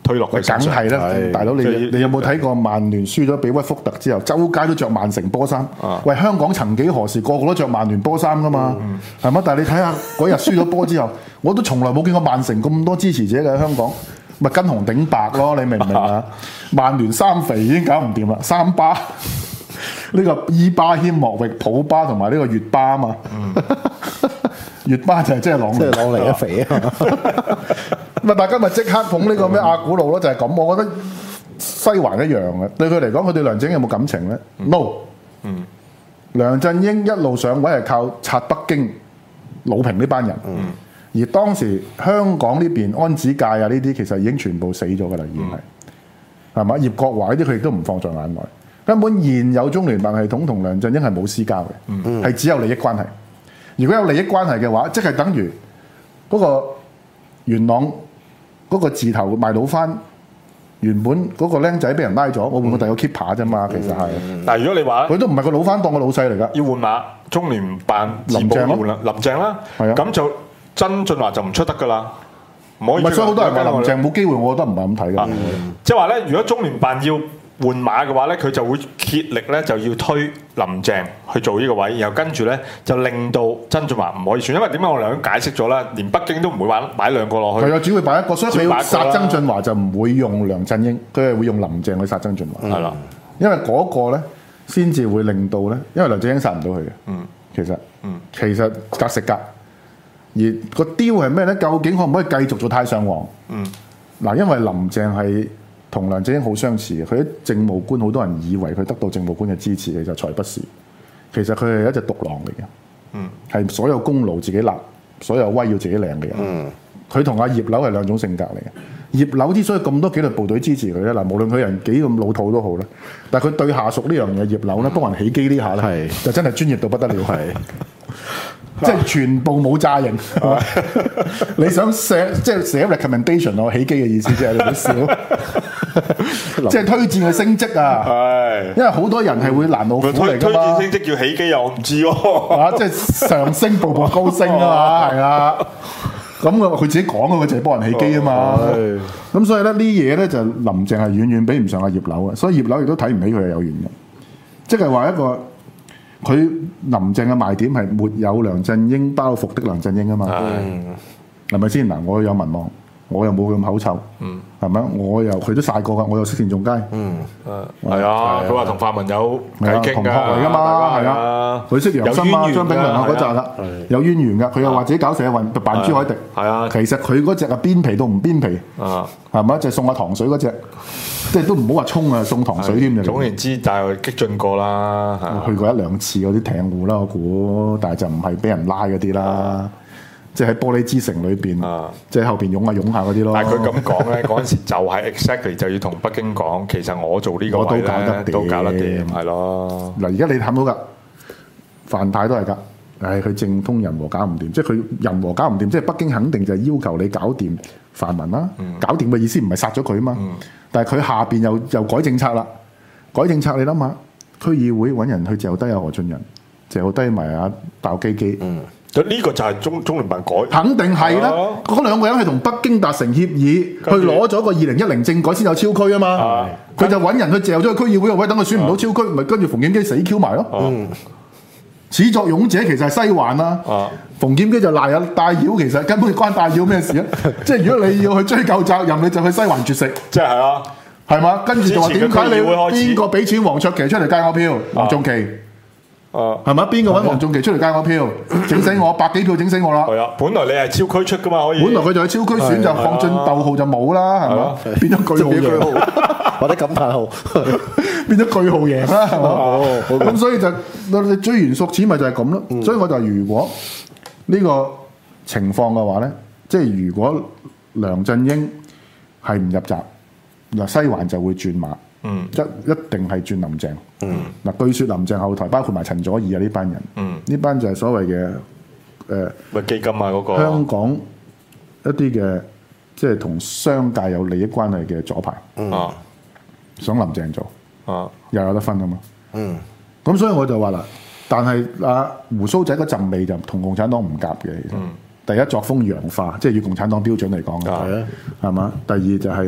推落佢梗身上。 係啦，大佬你即係你有冇睇過曼聯輸咗俾屈福特之後，周街都着曼城波衫？ 啊喂，香港曾幾何時個個都着曼聯波衫噶嘛？係嘛？但係你睇下嗰日輸咗波之後，我都從來冇見過曼城咁多支持者嘅喺香港，咪跟紅頂白咯？你明唔明啊？曼聯三肥已經搞唔掂啦，三巴呢個伊巴謙、莫域、普巴同埋呢個粵巴啊嘛。粵巴就係即係朗尼， 即係朗尼一肥啊！ 咪大家咪即刻捧呢個咩阿古路咯，就係咁。我覺得西環一樣嘅，對佢嚟講，佢對梁振英有冇感情咧、嗯、？No。嗯。梁振英一路上位係靠拆北京、魯平呢班人。嗯。而當時香港呢邊安子界啊呢啲其實已經全部死咗㗎啦，已經係係嘛？葉國華呢啲佢亦都唔放在眼內。根本現有中聯辦系統同梁振英係冇私交嘅，係、嗯、只有利益關係。如果有利益關係嘅話，即係等於嗰個元朗嗰個字頭賣老番，原本嗰個僆仔俾人拉咗，我換個第二個 keeper 啫嘛，其實係。 但係如果你話佢都唔係個老番當個老細嚟㗎， 要換馬，中聯辦林鄭換啦，林鄭啦，咁就曾俊華就唔出得㗎啦，唔可以。 所以好多人話林鄭冇機會，我覺得唔係咁睇㗎。 即係話咧，如果中聯辦要換馬嘅話咧，佢就會竭力咧就要推林鄭去做呢個位，然後跟住咧就令到曾俊華唔可以選，因為點解我兩解釋咗啦，連北京都唔會玩擺兩個落去。係啊，只會擺一個，所以佢要殺曾俊華就唔會用梁振英，佢係會用林鄭去殺曾俊華。係啦、嗯，因為嗰個咧先至會令到咧，因為梁振英殺唔到佢嘅。嗯，其實，嗯，其實格食格，而個雕係咩咧？究竟可唔可以繼續做太上皇？嗯，嗱，因為林鄭係同梁振英好相似嘅，佢啲政務官好多人以為佢得到政務官嘅支持，其實才不是。其實佢係一隻獨狼嚟嘅，嗯，係所有功勞自己立，所有威要自己領嘅人。嗯，佢同阿葉劉係兩種性格嚟嘅。葉劉之所以咁多紀律部隊支持佢咧，嗱，無論佢人幾咁老土都好啦，但係佢對下屬呢樣嘢，葉劉咧幫人起機呢下咧，就真係專業到不得了，係。即係全部冇炸型，你想寫即係寫 recommendation 我起機嘅意思啫，你唔好笑。即係推薦佢升職啊，因為好多人係會攔路虎嚟㗎嘛。推薦升職叫起機又我唔知喎。啊，即係上升步步高升啊嘛，係啊。咁佢佢自己講嘅，佢就係幫人起機啊嘛。咁所以咧呢嘢咧就林鄭係遠遠比唔上阿葉劉嘅，所以葉劉亦都睇唔起佢係有原因。即係話一個。佢林鄭嘅賣點係沒有梁振英包袱的梁振英啊嘛，係咪先？嗱，我有民望，我又冇咁口臭，係咪？我又佢都曬過㗎，我又識田仲街，嗯，係啊，佢話同泛民有偈傾㗎， 同學嚟㗎嘛，係啊，佢識楊森啊、張炳良啊嗰扎啦，有淵源㗎，佢又或者搞社運扮朱凱廸，係啊，其實佢嗰隻啊邊皮到唔邊皮，係咪？就送下糖水嗰隻。即係都唔好話沖啊，送糖水添嘅。 總言之，但係激進過啦。 去過一兩次嗰啲艇戶啦，我估，但係就唔係俾人拉嗰啲啦。即係喺玻璃之城裏邊，即係後邊湧下湧下嗰啲咯。 但係佢咁講咧，嗰陣時就係 exactly 就要同北京講，其實我做呢個位咧都搞得掂，係咯。嗱，而家你睇到㗎，范太都係㗎。唉，佢政通人和搞唔掂，即係佢人和搞唔掂，即係北京肯定就係要求你搞掂泛民啦。嗯、搞掂嘅意思唔係殺咗佢啊嘛，嗯、但係佢下邊又又改政策啦。改政策你諗下，區議會揾人去嚼低阿何俊仁，嚼低埋阿鮑基基。嗯，咁呢個就係中中聯辦改，肯定係啦。嗰、啊、兩個人係同北京達成協議，去攞咗個二零一零政改先有超區啊嘛。佢、啊、就揾人去嚼咗個區議會個位，等佢選唔到超區，咪、啊、跟住馮檢基死 Q 埋咯。嗯。始作俑者其實係西環啦，啊、馮檢基就賴有戴耀，其實根本關戴耀咩事啊？即係如果你要去追究責任，你就去西環絕食，即係係啊，係嘛？跟住就話點解你邊個俾錢黃卓琪出嚟街我票？黃仲琪，啊，係咪？邊個揾黃仲琪出嚟街我票？整死我百幾票，整死我啦！係啊，本來你係超區出噶嘛，可以。本來佢就係超區選，就放進逗號就冇啦，係嘛？變咗句號句號，或者感嘆號。變咗句號贏啦，係嘛？咁所以就你追完溯始咪就係咁咯。嗯、所以我就如果呢個情況嘅話咧，即係如果梁振英係唔入閘，嗱西環就會轉馬，嗯、一一定係轉林鄭。嗱、嗯，據說林鄭後台包括埋陳佐洱啊呢班人，呢、嗯、班就係所謂嘅誒，咪、呃、基金啊嗰、那個香港一啲嘅即係同商界有利益關係嘅左派，嗯、想林鄭做。啊，又有得分啊嘛，嗯，咁所以我就話啦，但係阿鬍鬚仔嗰陣味就同共產黨唔夾嘅，其實，第一作風洋化，即係以共產黨標準嚟講嘅，係啊，係嘛？第二就係咧，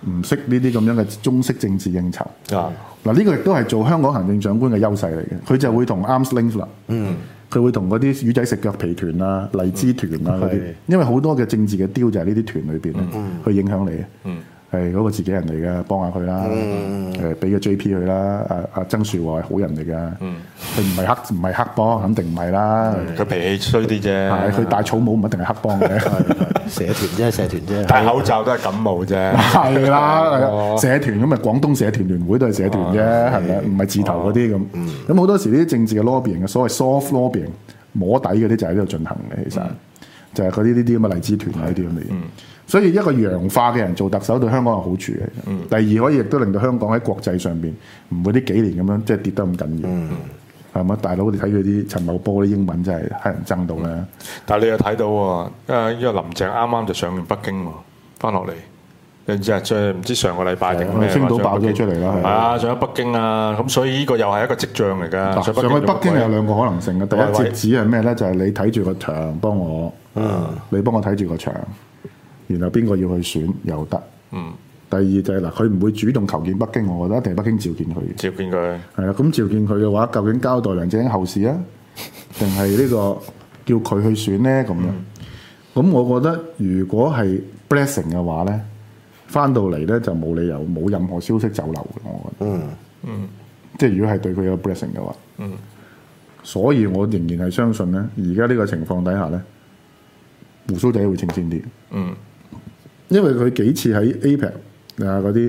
唔識呢啲咁樣嘅中式政治應酬。 啊， 嗱呢個亦都係做香港行政長官嘅優勢嚟嘅，佢就會同 arms length 啦。嗯。佢會同嗰啲魚仔食腳皮團啊、荔枝團啊嗰啲，因為好多嘅政治嘅雕就係呢啲團裏邊咧，去影響你嘅。係嗰個自己人嚟嘅，幫下佢啦。誒，俾個 J P 佢啦。阿阿曾樹和係好人嚟㗎。佢唔係黑唔係黑幫，肯定唔係啦。 佢脾氣衰啲啫。 係佢戴草帽唔一定係黑幫嘅。 社團啫，社團啫。 戴口罩都係感冒啫。 係啦，社團咁咪廣東社團聯會都係社團啫，係咪？唔係字頭嗰啲咁。咁好多時呢啲政治嘅 lobbying 嘅所謂 soft lobbying 摸底嗰啲就喺呢度進行嘅，其實就係嗰啲呢啲咁嘅荔枝團啊呢啲咁嘅嘢。所以一個洋化嘅人做特首對香港有好處嘅。嗯、第二可以亦都令到香港喺國際上邊唔會呢幾年咁樣即係跌得咁緊要，係咪、嗯？大佬你睇佢啲陳茂波啲英文真係乞人憎到咧、嗯。但係你又睇到喎，誒，因為林鄭啱啱就上完北京喎，翻落嚟，你知啊？再唔知上個禮拜定咩？ 青島爆咗出嚟啦，係啊，上咗北京啊，咁所以呢個又係一個跡象嚟㗎。上去北京有兩個可能性嘅，第一節指係咩咧？就係、是、你睇住個場幫我，嗯、你幫我睇住個場。然後邊個要去選又得。嗯。第二就係、是、嗱，佢唔會主動求見北京，我覺得一定係北京召見佢。 召見佢。係啦，咁召見佢嘅話，究竟交代梁振英後事啊，定係呢個叫佢去選咧？咁樣。咁、嗯、我覺得如果係 blessing 嘅話咧，翻到嚟咧就冇理由冇任何消息走漏嘅，我覺得。嗯。嗯。即係如果係對佢有 blessing 嘅話。嗯。所以我仍然係相信咧，而家呢個情況底下咧，鬍鬚仔會清先啲。嗯。因為佢幾次喺 A P E C 啊嗰啲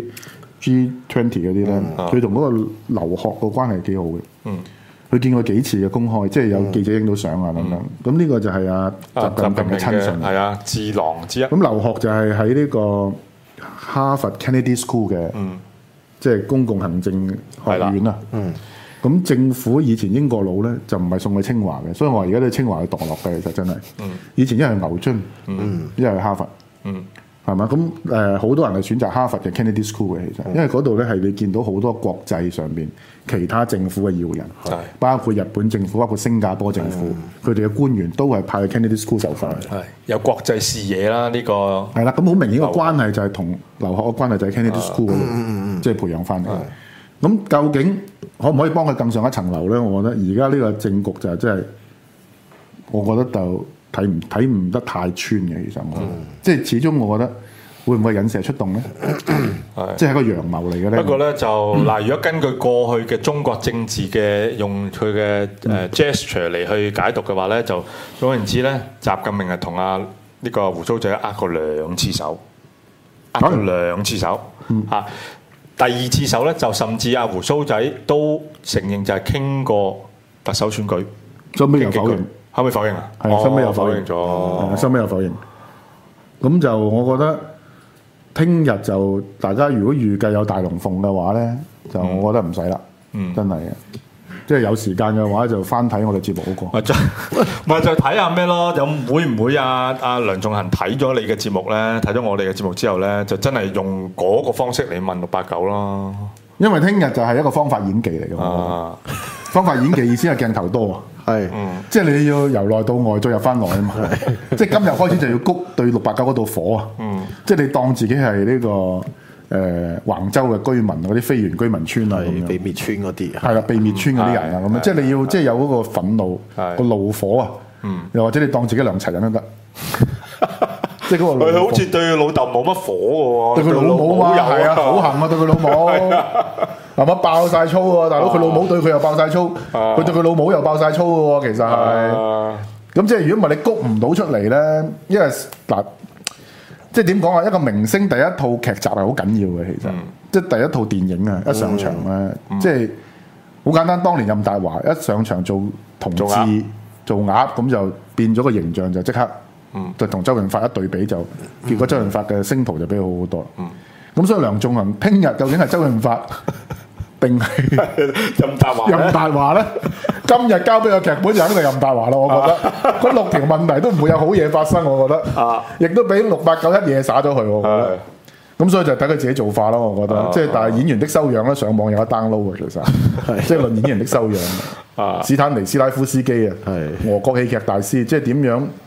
G 二十嗰啲咧，佢同嗰個劉鶴個關係幾好嘅。嗯，佢見過幾次嘅公開，即係有記者影到相啊咁樣。咁呢個就係阿習近平嘅親信， 係啊，智囊之一。 咁劉鶴就係喺呢個哈佛 Kennedy School 嘅，即係公共行政學院啊。嗯，咁政府以前英國佬咧就唔係送去清華嘅，所以我話而家都清華去墮落嘅，其實真係。嗯，以前一係牛津，嗯，一係哈佛，嗯。係嘛？咁誒好多人係選擇哈佛嘅 Kennedy School 嘅，其實因為嗰度咧係你見到好多國際上邊其他政府嘅要人，係包括日本政府、包括新加坡政府，佢哋嘅官員都係派去 Kennedy School 受訓， 係有國際視野啦。呢個係啦，咁好明顯個關係就係同留學嘅關係就係 Kennedy School 嗰度，即係培養翻嚟。咁究竟可唔可以幫佢更上一層樓咧？我覺得而家呢個政局就係真係，我覺得就。睇唔睇唔得太穿嘅，其實我、嗯、即係始終，我覺得會唔會引蛇出洞咧？係即係一個陽謀嚟嘅咧。 不過咧就嗱，如果根據過去嘅中國政治嘅用佢嘅誒 gesture 嚟去解讀嘅話咧，就總言之咧，習近平係同阿呢個鬍鬚仔握過兩次手，握過兩次手嚇。嗯、第二次手咧就甚至阿鬍鬚仔都承認就係傾過特首選舉， 最尾又否認。 可唔可以否認啊？ 係，收尾又否認咗。 收尾又否認。咁就我覺得，聽日就大家如果預計有大龍鳳嘅話咧，就我覺得唔使啦。嗯，真係嘅。即係有時間嘅話，就翻睇我哋節目好過。咪就咪就睇下咩咯？有會唔會啊？阿梁頌恆睇咗你嘅節目咧，睇咗我哋嘅節目之後咧，就真係用嗰個方式嚟問六八九咯。 因為聽日就係一個方法演技嚟嘅。啊，方法演技意思係鏡頭多啊。係，即係你要由內到外再入翻來啊嘛！即係今日開始就要谷對六八九嗰度火啊！即係你當自己係呢個誒橫州嘅居民嗰啲非原居民村啊， 被滅村嗰啲， 係啦，被滅村嗰啲人啊咁樣，即係你要即係有嗰個憤怒個怒火啊！又或者你當自己梁齊人都得，即係嗰個。佢好似對老豆冇乜火嘅喎， 對佢老母嘛，係啊，好行啊，對佢老母。係咪爆晒粗喎？大佬佢老母對佢又爆晒粗，佢、啊、對佢老母又爆晒粗嘅喎。其實係，咁、啊、即係如果唔係你谷唔到出嚟咧，因為嗱，即係點講啊？一個明星第一套劇集係好緊要嘅，其實，嗯、即係第一套電影啊，一上場咧，嗯、即係好簡單。當年任大華一上場做同志做鴨，咁就變咗個形象就即刻，嗯、就同周潤發一對比就，結果周潤發嘅星途就比佢好好多。咁、嗯、所以梁頌恆聽日究竟係周潤發定係任大華？ 任大華咧，今日交俾個劇本就肯定任大華咯。我覺得嗰六條問題都唔會有好嘢發生。我覺得，啊，亦都俾六八九一嘢灑咗佢。我覺得，咁所以就睇佢自己做法咯。我覺得，即係但係演員的修養咧，上網有得 download 嘅。其實，即係論演員的修養。啊，斯坦尼斯拉夫斯基啊，係俄國戲劇大師，即係點樣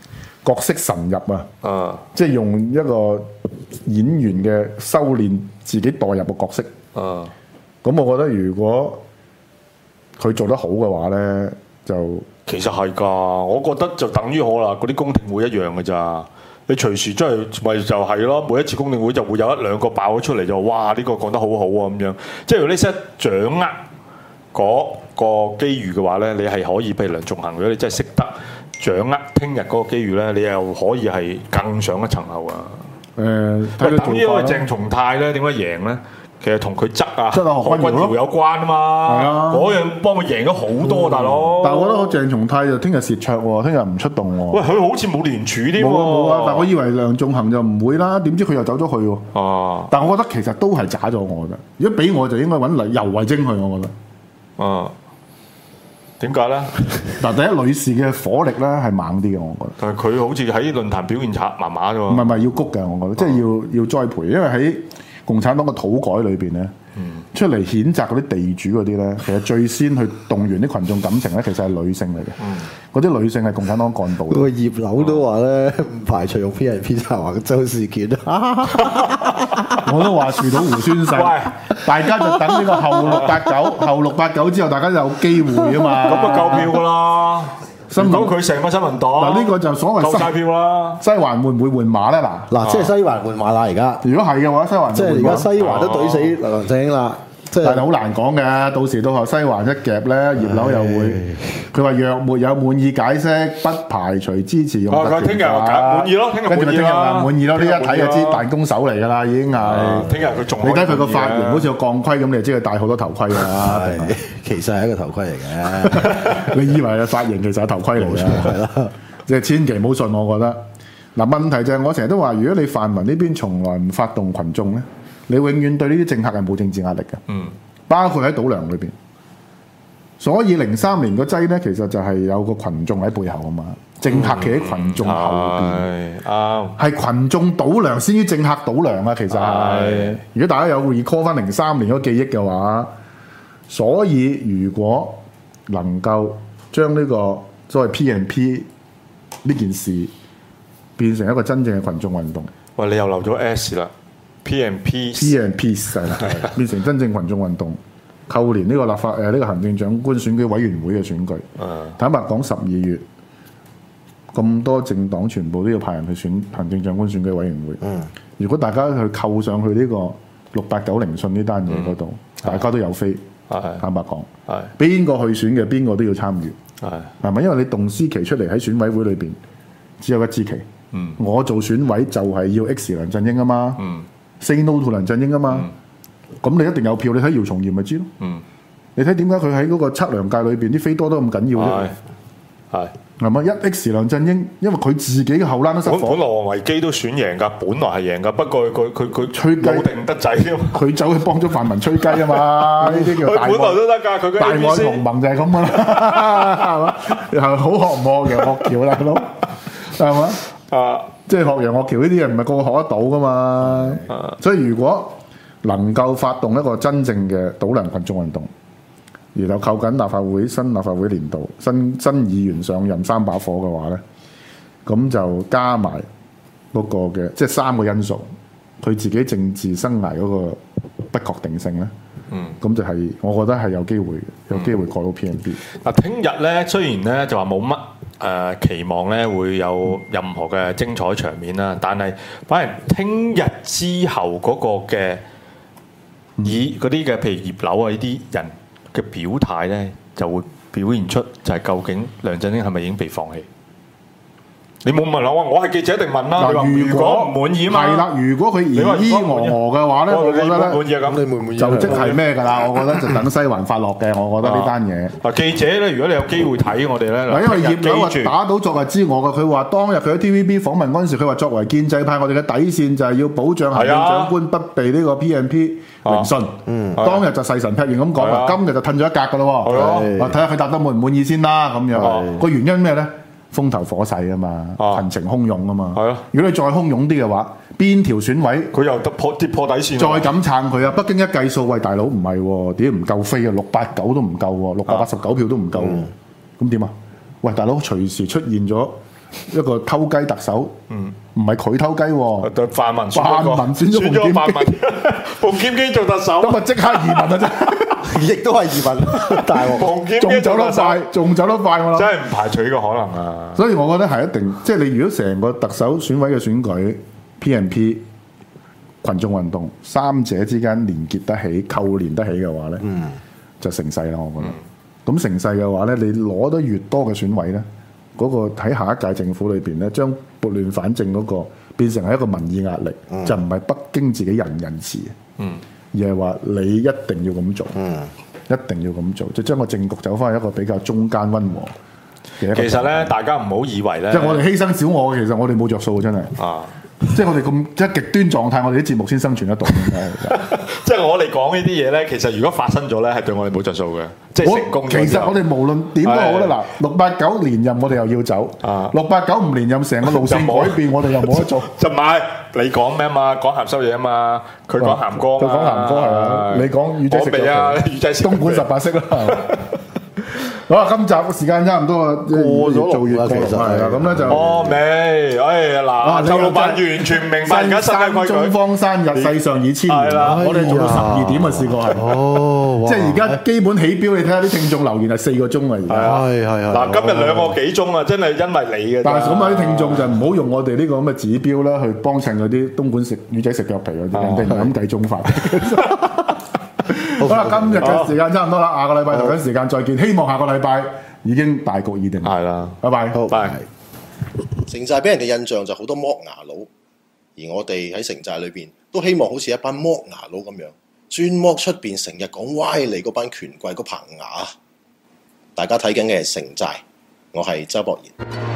角色神入啊， 啊即係用一個演員嘅修練自己代入個角色。 啊， 咁我覺得如果佢做得好嘅話咧，就其實係㗎，我覺得就等於好啦，嗰啲公聽會一樣嘅咋。你隨時真係咪就係咯？每一次公聽會就會有一兩個爆咗出嚟就話：哇！呢、呢個講得好好啊咁樣。即係如果你識掌握嗰個機遇嘅話咧，你係可以譬如梁仲恒，如果你真係識得掌握聽日嗰個機遇咧，你又可以係更上一層樓啊！ 誒、呃，睇佢等於因為鄭松泰咧點解贏咧？其實同佢質啊， 質啊何君堯有關啊嘛， 係啊， 嗰樣幫佢贏咗好多、嗯、大佬。 但係我覺得我鄭松泰就聽日蝕卓喎，聽日唔出動喎。 喂，佢好似冇連署添喎。 冇啊冇啊，但我以為梁仲恒就唔會啦，點知佢又走咗去喎。 啊！ 但係我覺得其實都係渣咗，我覺得。如果俾我就應該揾黎游蕙禎去，我覺得。 啊？點解咧？ 嗱，第一女士嘅火力咧係猛啲嘅，我覺得。 但係佢好似喺論壇表現差麻麻啫喎。 唔係唔係要谷嘅，我覺得，即係要要栽培，因為喺共產黨嘅土改裏邊咧，嗯、出嚟譴責嗰啲地主嗰啲咧，其實最先去動員啲群眾感情咧，其實係女性嚟嘅。嗰啲、嗯、女性係共產黨幹部。 個葉劉都話咧，唔排除用 P 人 P 查橫州事件啊！ 我都話樹倒猢猻散，大家就等呢個後六八九，後六八九之後，大家就有機會啊嘛。 咁啊夠票㗎啦！新聞佢成個新聞黨嗱，呢個就所謂夠曬票啦。 西環會唔會換馬咧？嗱嗱，即係西環換馬啦！而家如果係嘅話，西環即係而家西環都懟死梁振英啦。即係但係好難講嘅，到時到後西環一夾咧，葉劉又會佢話若沒有滿意解釋，不排除支持用特權。 聽日滿意咯，聽日跟住咪聽日滿滿意咯，呢一睇就知彈弓手嚟㗎啦，已經係。 聽日佢仲你睇佢個髮型好似個鋼盔咁，你就知佢戴好多頭盔啦。 其實係一個頭盔嚟嘅。 你以為嘅髮型其實係頭盔嚟嘅，係啦。即係千祈唔好信，我覺得。嗱，問題就係我成日都話，如果你泛民呢邊從來唔發動群眾咧，你永遠對呢啲政客係冇政治壓力嘅，嗯，包括喺賭糧裏邊。所以零三年個劑咧，其實就係有個群眾喺背後啊嘛，政客企喺群眾後邊，啱係群眾賭糧先於政客賭糧啊，其實係。如果大家有 recall 翻零三年嗰個記憶嘅話，所以如果能夠將呢個所謂 P and P 呢件事變成一個真正嘅群眾運動， 喂，你又漏咗 S 啦。P and P，P and P 係啦，變成真正群眾運動，扣連呢個立法誒呢、呃這個行政長官選舉委員會嘅選舉。嗯、坦白講，十二月咁多政黨全部都要派人去選行政長官選舉委員會。嗯、如果大家去扣上去呢個六八九聆訊呢單嘢嗰度，嗯、大家都有飛。 嗯、 坦白講， 係邊個去選嘅，邊個都要參與。係係咪？因為你動司期出嚟喺選委會裏邊只有一支旗。嗯、我做選委就係要 X 梁振英啊嘛。嗯Say no to 梁振英啊嘛，咁、嗯、你一定有票。你睇姚松炎咪知咯。嗯、你睇點解佢喺嗰個測量界裏邊啲飛多得咁緊要啫？係係咪一 X 梁振英？因為佢自己嘅後欄都失火。 本來王維基都選贏㗎，本來係贏㗎，不過佢佢佢吹雞定得滯啊嘛。佢走去幫咗泛民吹雞啊嘛，呢啲叫大愛。 佢本來都得㗎，佢嘅大愛同盟就係咁㗎啦，係嘛？又係好學唔學楊岳橋大佬，係嘛？啊！即係學楊岳橋呢啲嘢唔係個個學得到噶嘛，啊、所以如果能夠發動一個真正嘅倒梁群眾運動，然後扣緊立法會新立法會年度新新議員上任三把火嘅話咧，咁就加埋嗰個嘅即係三個因素，佢自己政治生涯嗰個不確定性咧，嗯，咁就係我覺得係有機會嘅，有機會過到 P and P。 嗱、嗯，聽日咧雖然咧就話冇乜。誒、呃、期望咧會有任何嘅精彩場面啦，但係反而聽日之後嗰個嘅以嗰啲嘅譬如葉劉啊呢啲人嘅表態咧，就會表現出就係究竟梁振英係咪已經被放棄？你冇問我，我係記者一定問啦。如果唔滿意啊嘛， 係啦。如果佢依依俄俄嘅話咧，我覺得咧， 滿意咁，你滿唔滿意？ 就即係咩㗎啦？我覺得就等西環發落嘅。我覺得呢單嘢。 啊，記者咧，如果你有機會睇我哋咧， 嗱，因為葉劉話打到昨日之我嘅，佢話當日佢喺 T V B 訪問嗰陣時，佢話作為建制派，我哋嘅底線就係要保障行政長官不被呢個 P and P 聆訊。嗯，當日就誓神劈願咁講，今日就褪咗一格㗎咯。係咯，睇下佢答得滿唔滿意先啦。咁樣個原因咩咧？風頭火勢啊嘛，群情洶湧啊嘛。係咯，如果你再洶湧啲嘅話，邊條選委佢又得破跌破底線， 再咁撐佢啊！北京一計數，喂大佬唔係喎，點唔夠飛啊？六八九都唔夠喎，六百八十九票都唔夠喎，咁點啊？喂大佬隨時出現咗一個偷雞特首，唔係佢偷雞喎， 對泛民泛民選咗選咗泛民， 馮馮檢基做特首， 咁啊即刻移民啊啫！ 亦都係移民，大鑊， 馮檢仲走得快，仲走得快我諗。 真係唔排除呢個可能啊！ 所以我覺得係一定，即係你如果成個特首選委嘅選舉 P and P 群眾運動三者之間連結得起、扣連得起嘅話咧，嗯、就成勢啦。我覺得。咁、嗯、成勢嘅話咧，你攞得越多嘅選委咧，嗰、那個喺下一屆政府裏邊咧，將撥亂反正嗰個變成係一個民意壓力，嗯、就唔係北京自己人仁慈，嗯、而係話你一定要咁做，嗯、一定要咁做，就將個政局走翻去一個比較中間溫和嘅。 其實咧，大家唔好以為咧， 即係我哋犧牲小我，其實我哋冇着數真係。啊即係我哋咁即係極端狀態，我哋啲節目先生存得到。 即係我哋講呢啲嘢咧，其實如果發生咗咧，係對我哋冇着數嘅。即係成功。 其實我哋無論點都好啦，嗱，六八九連任我哋又要走，六八九唔連任，成個路線改變，我哋又冇得做。 就唔係你講咩嘛？講鹹濕嘢啊嘛？佢講鹹歌， 佢講鹹歌係啊？你講魚仔食未啊？魚仔食東莞十八式啦。好啦，今集時間差唔多啊，過咗做完其實係啦，咁咧就哦未，哎嗱，周老闆完全唔明白而家新嘅規矩。中方生日世上已千年，我哋做到十二點啊，試過係。哦，即係而家基本起標，你睇下啲聽眾留言係四個鐘啊，而家。 係係係。 嗱，今日兩個幾鐘啊，真係因為你嘅。 但係咁啊，啲聽眾就唔好用我哋呢個咁嘅指標啦，去幫襯嗰啲東莞食魚仔食腳皮嗰啲，人哋唔係咁計鐘法。好啦，今日嘅時間差唔多啦，下個禮拜同樣時間再見。希望下個禮拜已經大局已定。 係啦， 拜拜， 好，拜。 城寨俾人嘅印象就好多剝牙佬，而我哋喺城寨裏邊都希望好似一班剝牙佬咁樣，專剝出邊成日講歪理嗰班權貴嗰棚牙。大家睇緊嘅係城寨，我係周博賢。